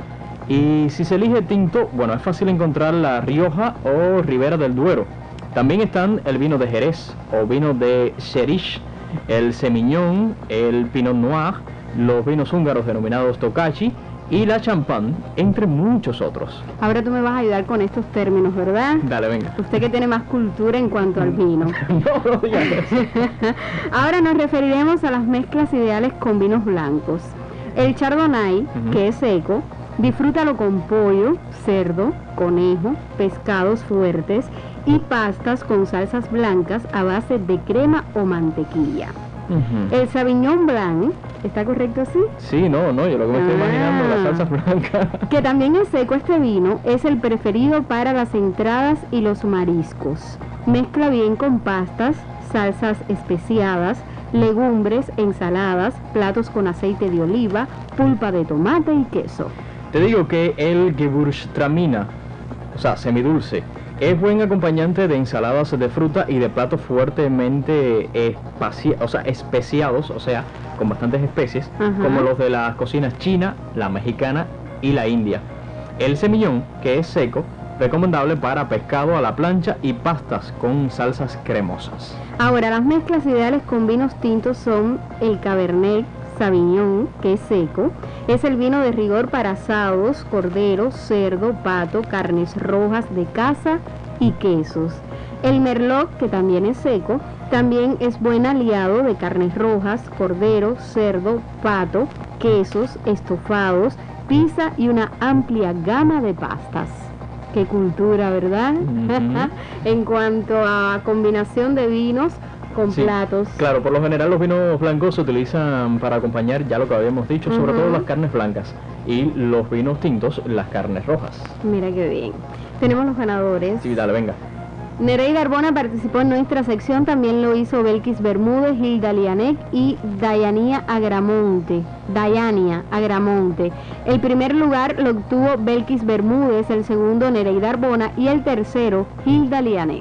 y si se elige tinto, bueno, es fácil encontrar la Rioja o Ribera del Duero. También están el vino de Jerez o vino de Xeriche, el Semillon, el Pinot Noir, los vinos húngaros denominados Tokaji y la champán, entre muchos otros. Ahora tú me vas a ayudar con estos términos, ¿verdad? Dale, venga. Usted que tiene más cultura en cuanto al vino. No, no digas eso. Ahora nos referiremos a las mezclas ideales con vinos blancos. El Chardonnay, uh-huh. que es seco, disfrútalo con pollo, cerdo, conejo, pescados fuertes y pastas con salsas blancas a base de crema o mantequilla. Uh-huh. El Sauvignon Blanc, ¿está correcto así? Sí, no, no, yo lo que me estoy ah. imaginando, la salsa blanca. Que también es seco, este vino es el preferido para las entradas y los mariscos. Mezcla bien con pastas, salsas especiadas, legumbres, ensaladas, platos con aceite de oliva, pulpa de tomate y queso. Te digo que el Gewürztraminer, o sea, semidulce, es buen acompañante de ensaladas de fruta y de platos fuertemente espaci- o sea, especiados, o sea, con bastantes especies, Ajá. como los de las cocinas china, la mexicana y la india. El semillón, que es seco, recomendable para pescado a la plancha y pastas con salsas cremosas. Ahora, las mezclas ideales con vinos tintos son el Cabernet Sauvignon, que es seco, es el vino de rigor para asados, cordero, cerdo, pato, carnes rojas de caza y quesos. El Merlot, que también es seco, también es buen aliado de carnes rojas, cordero, cerdo, pato, quesos, estofados, pizza y una amplia gama de pastas. Qué cultura, ¿verdad? Uh-huh. En cuanto a combinación de vinos con sí, platos. Claro, por lo general los vinos blancos se utilizan para acompañar ya lo que habíamos dicho, uh-huh. sobre todo las carnes blancas, y los vinos tintos, las carnes rojas. Mira qué bien. Tenemos los ganadores. Sí, dale, venga. Nereida Arbona participó en nuestra sección, también lo hizo Belkis Bermúdez, Hilda Lianek y Dayania Agramonte. Dayania Agramonte. El primer lugar lo obtuvo Belkis Bermúdez, el segundo Nereida Arbona y el tercero Hilda Lianek.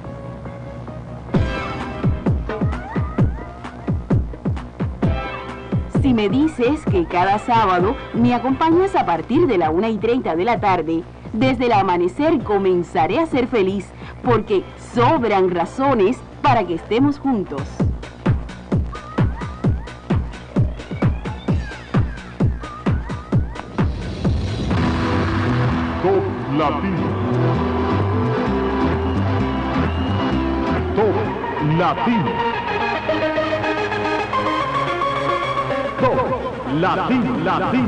Si me dices que cada sábado me acompañas a partir de la una y treinta de la tarde, desde el amanecer comenzaré a ser feliz, porque sobran razones para que estemos juntos. Top Latino. Top Latino. Top Latino. Latino.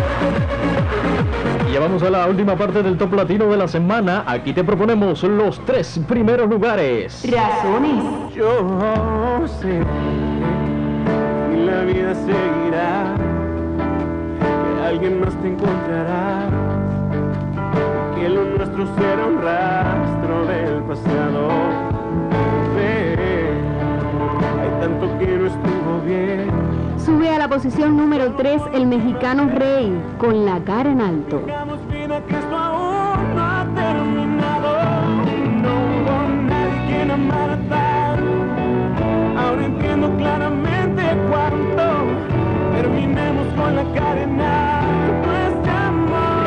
Y ya vamos a la última parte del Top Latino de la semana. Aquí te proponemos los tres primeros lugares. Razones. Yo sé que la vida seguirá, que alguien más te encontrará, que lo nuestro será un rastro del pasado. Ve, hay tanto que no estuvo bien. Sube a la posición número tres el mexicano Rey, Con la cara en alto. Tengamos vida, que esto aún no ha terminado. No hubo nadie quien amara tal. Ahora entiendo claramente cuánto. Terminemos con la cara en alto este amor.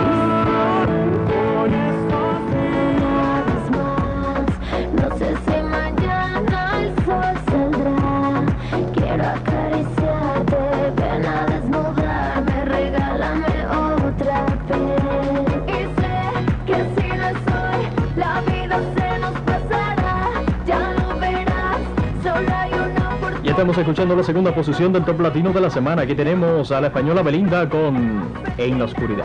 Por estos días. No sé si mañana el sol saldrá. Quiero acariciar. Ven a desnudarme, regálame otra vez. Y sé que si no soy, la vida se nos pasará. Ya lo verás, solo hay una oportunidad. Ya estamos escuchando la segunda posición del Top Latino de la semana. Aquí tenemos a la española Belinda con En la oscuridad.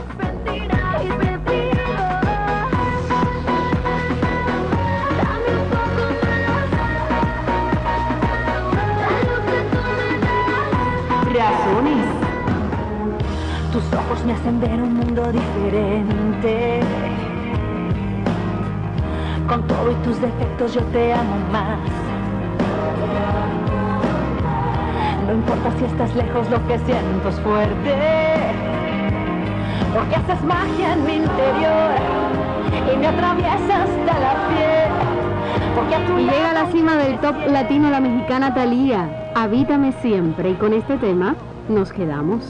Razones. Tus ojos me hacen ver un mundo diferente. Con todo y tus defectos yo te amo más. No importa si estás lejos, lo que siento es fuerte, porque haces magia en mi interior y me atraviesa hasta la piel. Porque a tu Y llega a la cima del top latino la mexicana Thalía, Habítame Siempre, y con este tema nos quedamos.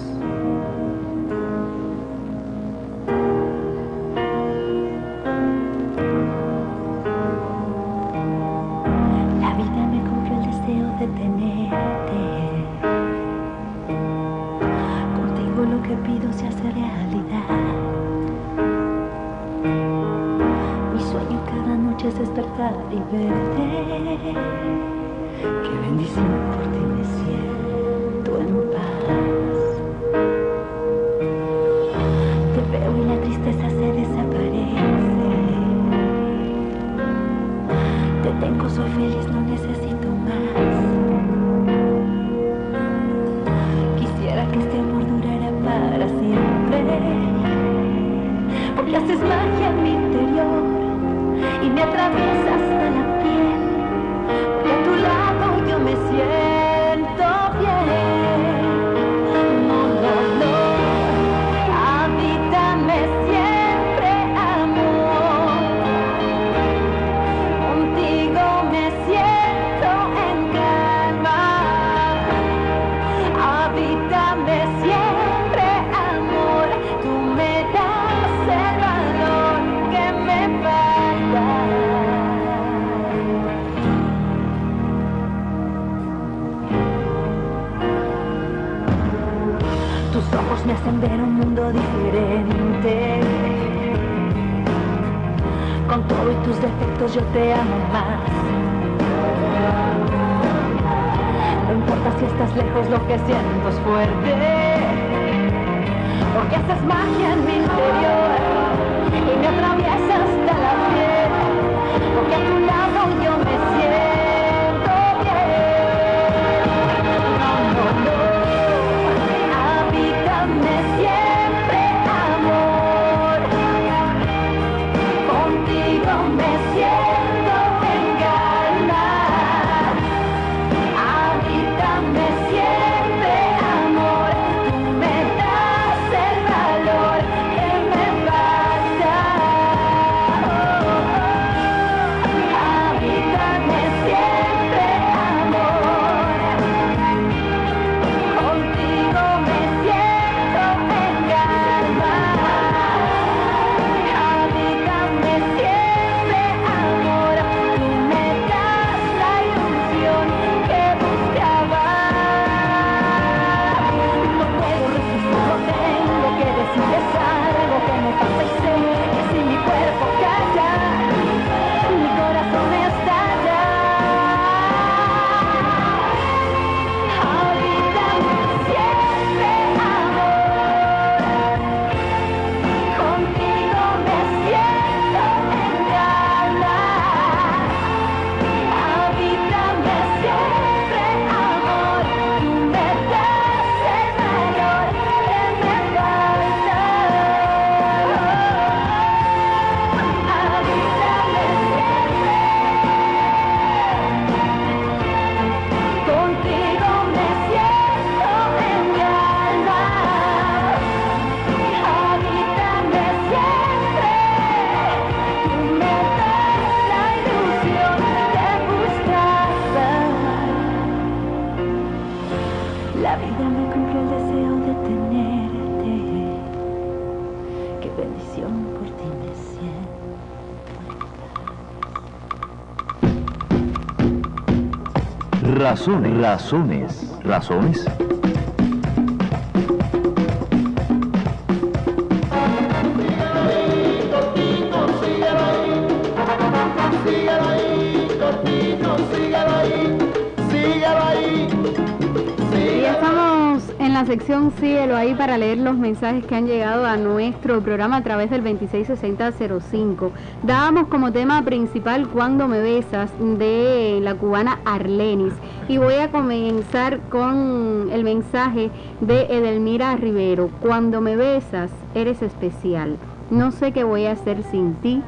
La vida me cumplió el deseo de tenerte. Contigo lo que pido se hace realidad. Mi sueño cada noche es despertar y verte. Qué bendición, por ti me siento en paz. Te veo y la tristeza se desaparece. Te tengo, soy feliz, no necesito más. Quisiera que este amor durara para siempre, porque haces magia en mi interior y me atraviesa hasta la piel. Porque a tu lado yo me siento bien. No, no, no. Habítame siempre, amor. Contigo me siento en calma. Habítame siempre, amor. Tú me das el valor que me falta. Tus ojos me hacen ver un mundo diferente. Con todo y tus defectos yo te amo más. No importa si estás lejos, lo que siento es fuerte, porque haces magia en mi interior y me atraviesa hasta la piel. Porque a tu lado yo me siento bien. No, no, no. Habítame siempre, amor. Contigo me siento en calma. Habítame siempre, amor. Tú me das el valor que me falta. Habítame siempre, amor. Contigo me siento en calma. Habítame siempre, amor. Tú me das la ilusión que buscaba. No puedo resistirlo, tengo que decirles algo que me pasa y sé que si mi cuerpo calla, mi corazón estalla. Habítame siempre, amor. Contigo me siento en calma. Habítame siempre, amor. Tú me das el valor que me falta. Habítame siempre. Contigo me siento en calma. Habítame siempre. Tú me das la ilusión que buscaba. La vida me cumplió el deseo de tenerte. Qué bendición, por ti me siento. Razones, razones, razones. Síguelo ahí, Totino, síguelo ahí, síguelo ahí, Y síguelo. estamos en la sección Síguelo ahí para leer los mensajes que han llegado a nuestro programa a través del veintiséis sesenta cero cinco. Dábamos como tema principal Cuando me besas, de la cubana Arlenis, y voy a comenzar con el mensaje de Edelmira Rivero. Cuando me besas, eres especial. No sé qué voy a hacer sin ti.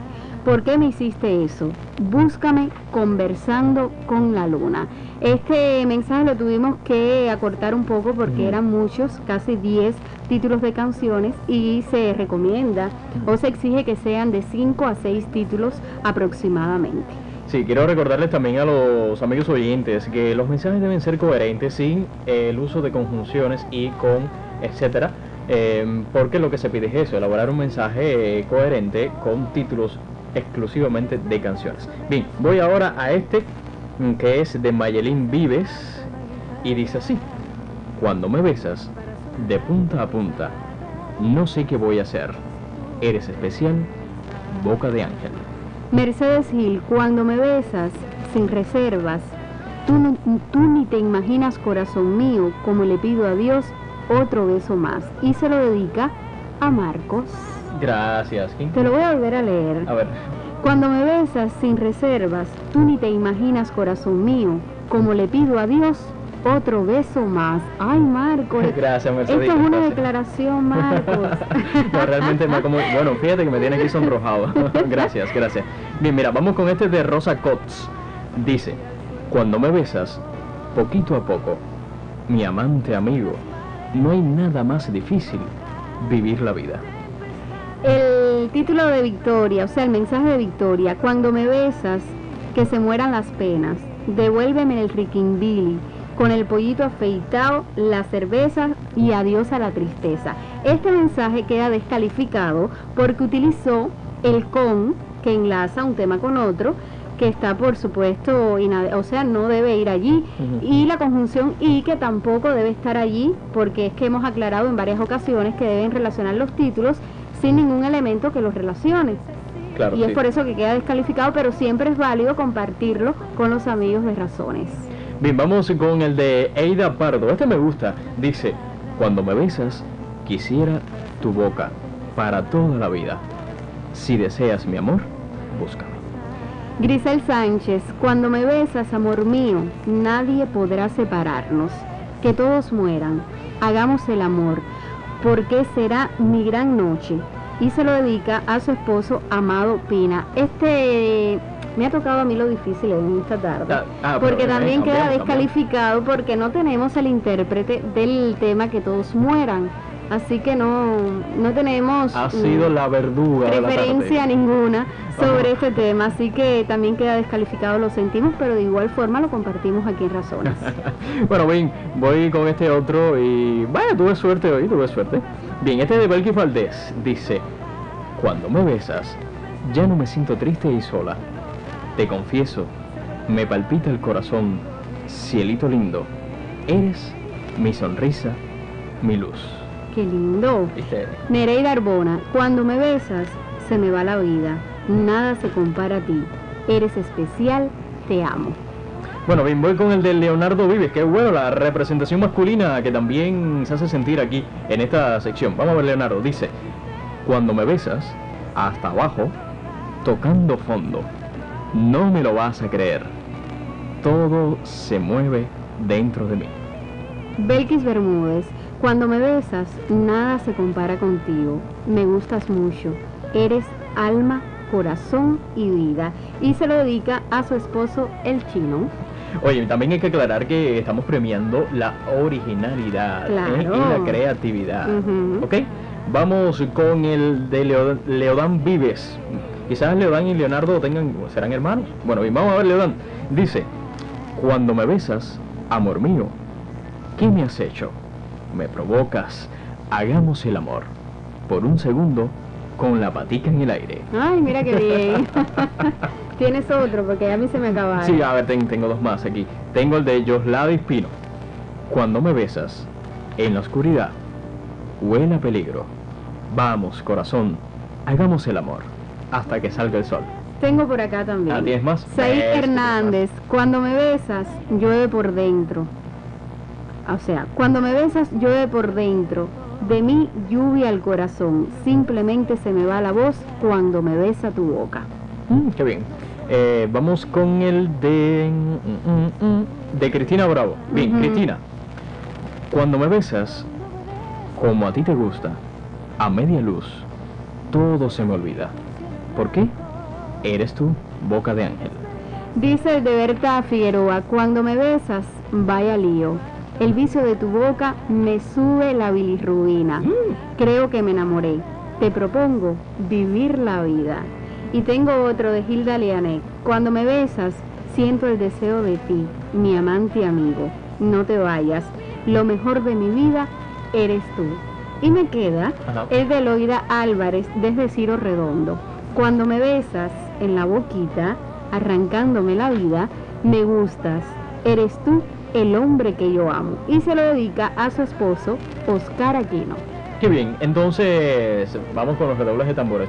¿Por qué me hiciste eso? Búscame conversando con la luna. Este mensaje lo tuvimos que acortar un poco porque Mm. eran muchos, casi diez títulos de canciones, y se recomienda o se exige que sean de cinco a seis títulos aproximadamente. Sí, quiero recordarles también a los amigos oyentes que los mensajes deben ser coherentes sin eh, el uso de conjunciones y con, etcétera, eh, porque lo que se pide es eso, elaborar un mensaje eh, coherente con títulos exclusivamente de canciones. Bien, voy ahora a este mm, que es de Mayelín Vives y dice así: cuando me besas de punta a punta, no sé qué voy a hacer, eres especial, boca de ángel. Mercedes Gil, cuando me besas sin reservas, tú, no- tú ni te imaginas, corazón mío, como le pido a Dios otro beso más. Y se lo dedica a Marcos. Gracias, Kim. Te lo voy a volver a leer. A ver. Cuando me besas sin reservas, tú ni te imaginas, corazón mío, como le pido a Dios otro beso más. Ay, Marcos. Gracias, Mercedes. Esto es una Gracias. declaración, Marcos. No, realmente me como... Bueno, fíjate que me tiene aquí sonrojado. Gracias, gracias. Bien, mira, vamos con este de Rosa Cots. Dice: cuando me besas, poquito a poco, mi amante amigo, no hay nada más difícil, vivir la vida. El título de Victoria, o sea, el mensaje de Victoria: cuando me besas, que se mueran las penas, devuélveme el riquimbili, con el pollito afeitado, la cerveza y adiós a la tristeza. Este mensaje queda descalificado porque utilizó el con, que enlaza un tema con otro, que está por supuesto, inade- o sea, no debe ir allí, Ujú. y la conjunción y, que tampoco debe estar allí, porque es que hemos aclarado en varias ocasiones que deben relacionar los títulos sin ningún elemento que los relacione. Claro, Y es sí. por eso que queda descalificado, pero siempre es válido compartirlo con los amigos de Razones. Bien, vamos con el de Eida Pardo. Este me gusta. Dice: cuando me besas, quisiera tu boca para toda la vida. Si deseas mi amor, búscame. Grisel Sánchez, cuando me besas, amor mío, nadie podrá separarnos. Que todos mueran, hagamos el amor, porque será mi gran noche. Y se lo dedica a su esposo Amado Pina. Este me ha tocado a mí lo difícil en esta tarde, Ah, ah, porque pero, eh, también queda cambiamos, cambiamos. descalificado porque no tenemos el intérprete del tema Que todos mueran. Así que no, no tenemos Ha mm, sido la verduga de la referencia tarde. ninguna sobre Ajá. este tema, así que también queda descalificado, lo sentimos, pero de igual forma lo compartimos aquí en Razones. Bueno, bien, voy con este otro y... Vaya, tuve suerte hoy, tuve suerte. Bien, este de Belkis Valdés dice: cuando me besas, ya no me siento triste y sola. Te confieso, me palpita el corazón, cielito lindo. Eres mi sonrisa, mi luz. Qué lindo. ¿Viste? Nereida Arbona, cuando me besas, se me va la vida, nada se compara a ti, eres especial, te amo. Bueno, bien, voy con el de Leonardo Vives, que es bueno, la representación masculina que también se hace sentir aquí en esta sección. Vamos a ver, Leonardo, dice: cuando me besas, hasta abajo, tocando fondo, no me lo vas a creer, todo se mueve dentro de mí. Belkis Bermúdez, cuando me besas, nada se compara contigo, me gustas mucho, eres alma, corazón y vida. Y se lo dedica a su esposo, el Chino. Oye, también hay que aclarar que estamos premiando la originalidad, Claro. ¿eh? y la creatividad. Ujú. ¿Ok? Vamos con el de Leo- Leodán Vives. Quizás Leodán y Leonardo tengan, serán hermanos. Bueno, bien, vamos a ver, Leodán. Dice: cuando me besas, amor mío, ¿qué me has hecho? Me provocas, hagamos el amor. Por un segundo, con la patica en el aire. Ay, mira qué bien. Tienes otro, porque a mí se me acaba. Sí, a ver, ten- tengo dos más aquí. Tengo el de Yosladis Pino. Cuando me besas, en la oscuridad, huele a peligro. Vamos, corazón, hagamos el amor, hasta que salga el sol. Tengo por acá también. Ah, ¿tienes más? Said Ves, Hernández, cuando me besas, llueve por dentro. O sea, cuando me besas, llueve por dentro. De mí lluvia al corazón. Simplemente se me va la voz cuando me besa tu boca. Mm, qué bien. Eh, vamos con el de... mm, mm, mm, de Cristina Bravo. Bien, Ujú. Cristina. Cuando me besas, como a ti te gusta, a media luz, todo se me olvida. ¿Por qué? Eres tú, Boca de Ángel. Dice de Berta Figueroa, cuando me besas, vaya lío. El vicio de tu boca me sube la bilirrubina. Mm. Creo que me enamoré. Te propongo vivir la vida. Y tengo otro de Hilda Leanek. Cuando me besas, siento el deseo de ti, mi amante y amigo. No te vayas. Lo mejor de mi vida eres tú. Y me queda Ajá. el de Loida Álvarez desde Ciro Redondo. Cuando me besas en la boquita, arrancándome la vida, me gustas. Eres tú el hombre que yo amo. Y se lo dedica a su esposo, Oscar Aquino. Qué bien, entonces vamos con los redobles de tambores.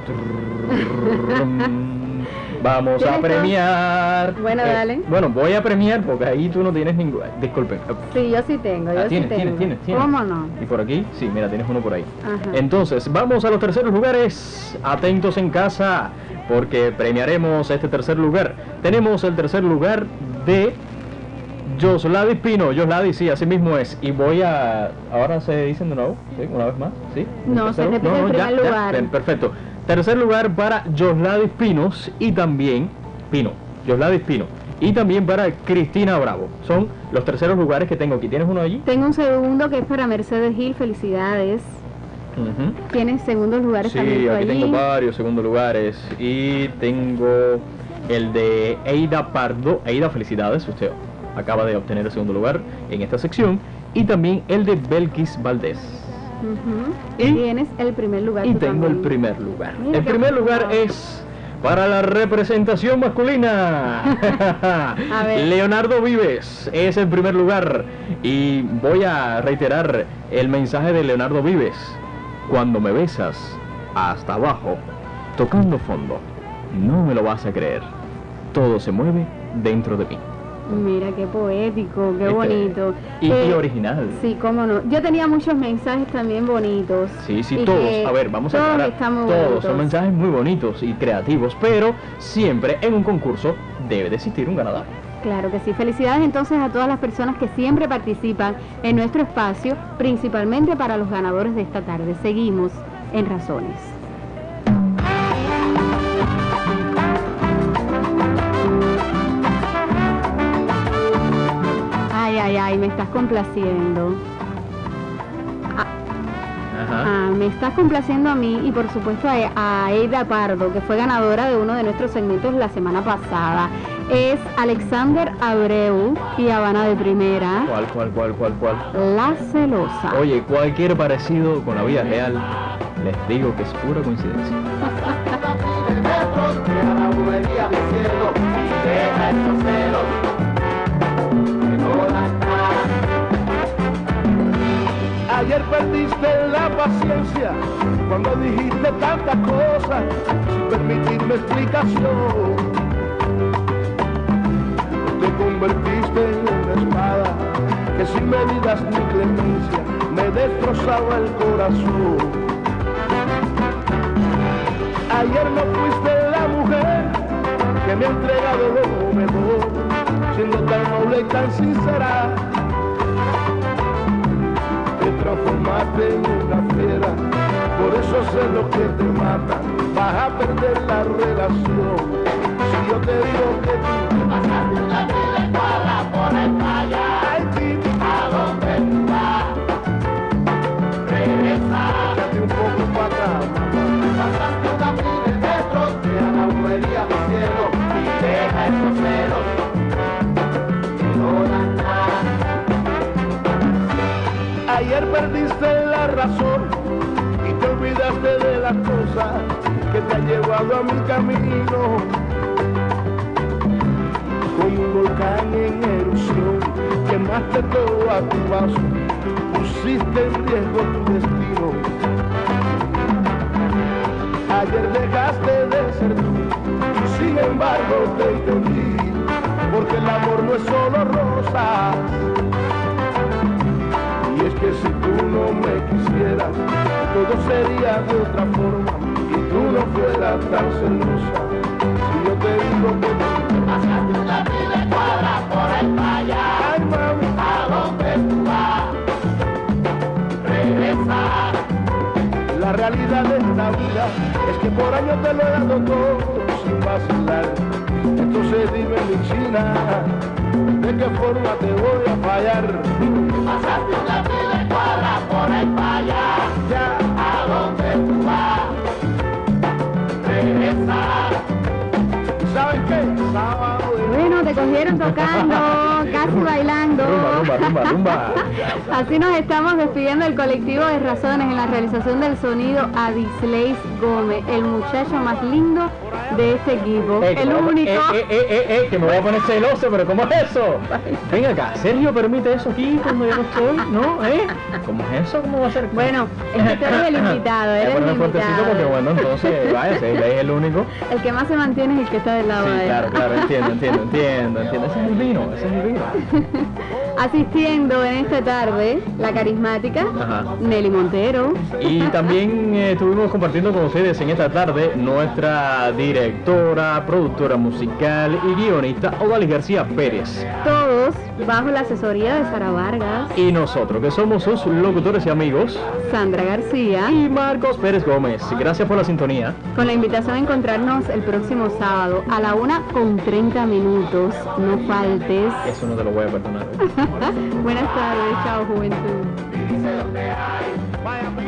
Vamos a premiar. Bueno, eh, dale. Bueno, voy a premiar porque ahí tú no tienes ningún. Disculpen. Sí, yo sí tengo. Yo ah, sí tienes, tengo. tienes, tienes, tienes. ¿Cómo no? Y por aquí, sí, mira, tienes uno por ahí. Ajá. Entonces, vamos a los terceros lugares. Atentos en casa, porque premiaremos este tercer lugar. Tenemos el tercer lugar de Yosladis Pino. Yosladis, sí, así mismo es. Y voy a. Ahora se dicen de nuevo, ¿sí? Una vez más, ¿sí? No, se repite no, no, el primer ya, lugar. Ya, perfecto. Tercer lugar para Yosladis Pinos y también Pino, Yosladis Pino y también para Cristina Bravo. Son los terceros lugares que tengo aquí. ¿Tienes uno allí? Tengo un segundo que es para Mercedes Gil. Felicidades. Uh-huh. ¿Tienes segundos lugares sí, también? Sí, aquí allí? tengo varios segundos lugares y tengo el de Eida Pardo. Eida, felicidades, usted acaba de obtener el segundo lugar en esta sección, y también el de Belkis Valdés. Uh-huh. Y tienes el primer lugar. Y tengo también. el primer lugar. Mira el primer lugar es para la representación masculina. A ver. Leonardo Vives es el primer lugar. Y voy a reiterar el mensaje de Leonardo Vives. Cuando me besas hasta abajo, tocando fondo, no me lo vas a creer. Todo se mueve dentro de mí. Mira, qué poético, qué este, bonito. Y, eh, y original. Sí, cómo no. Yo tenía muchos mensajes también bonitos. Sí, sí, todos. A ver, vamos a aclarar. Todos bonitos. Son mensajes muy bonitos y creativos, pero siempre en un concurso debe de existir un ganador. Claro que sí. Felicidades entonces a todas las personas que siempre participan en nuestro espacio, principalmente para los ganadores de esta tarde. Seguimos en Razones. Ay, ay, ay, me estás complaciendo. Ah, Ajá. ah, me estás complaciendo a mí y por supuesto a, a Eida Pardo, que fue ganadora de uno de nuestros segmentos la semana pasada. Es Alexander Abreu y Habana de Primera. ¿Cuál, cuál, cuál, cuál, cuál? La Celosa. Oye, cualquier parecido con la vida real, les digo que es pura coincidencia. Ayer perdiste la paciencia cuando dijiste tantas cosas sin permitirme explicación. Te convertiste en una espada que sin medidas ni clemencia me destrozaba el corazón. Ayer no fuiste la mujer que me ha entregado lo mejor, siendo tan noble y tan sincera. Te transformaste en una fiera, por eso sé lo que te mata, vas a perder la relación. Si yo te digo que tú pasaste una vida en cuadra por el playa, ay chico, ¿a dónde tú vas? Regresa, échate un poco para atrás. Pasaste una vida en metro, deja la bulería del cielo y deja esos celos que no dan nada. Ayer perdiste la razón y te olvidaste de las cosas que te han llevado a mi camino. Como un volcán en erupción, quemaste todo a tu paso, pusiste en riesgo tu destino. Ayer dejaste de ser tú, sin embargo te entendí, porque el amor no es solo rosas. Y es que si tú no me quisieras, todo sería de otra forma y tú no fueras tan celosa. Si yo te digo que tú pasaste una vida en cuadra por el playa, ay mami, ¿a dónde tú vas? Regresa. La realidad de esta vida es que por años te lo he dado todo sin valor. vacilar. Entonces dime mi china, ¿de qué forma te voy a fallar? Pasaste una fila de cuadra por ahí para allá. Ya, ¿a dónde tú vas? Regresa. ¿Sabes qué? Sábado de... Bueno, te cogieron tocando, casi bailando. Rumba, rumba, rumba, rumba. Así nos estamos despidiendo del colectivo de Razones en la realización del sonido a Disleis Gómez, el muchacho más lindo de este equipo, Eh, que el me voy a- único. Eh, eh, eh, eh, eh, que me voy a poner celoso, pero ¿cómo es eso? Venga acá, ¿Sergio permite eso aquí cuando yo no estoy? ¿No? ¿Eh? ¿Cómo es eso? ¿Cómo va a ser? Bueno, es que tú eres el invitado, Voy a eres el ponerme fuertecito invitado. porque bueno, entonces, vaya, si él es el único. El que más se mantiene es el que está del lado Sí, de él. claro, claro, entiendo, entiendo, entiendo, entiendo. Ese es el vino, ese es el vino. Asistiendo en esta tarde, la carismática Ajá. Nelly Montero. Y también eh, estuvimos compartiendo con ustedes en esta tarde nuestra directora, productora musical y guionista Odalis García Pérez. Todos bajo la asesoría de Sara Vargas, Y nosotros, que somos sus locutores y amigos, Sandra García, y Marcos Pérez Gómez. Gracias por la sintonía. con la invitación a encontrarnos el próximo sábado a la una con treinta minutos. No faltes. Eso no te lo voy a perdonar. Buenas tardes, chao juventud. Dice donde hay. Vaya,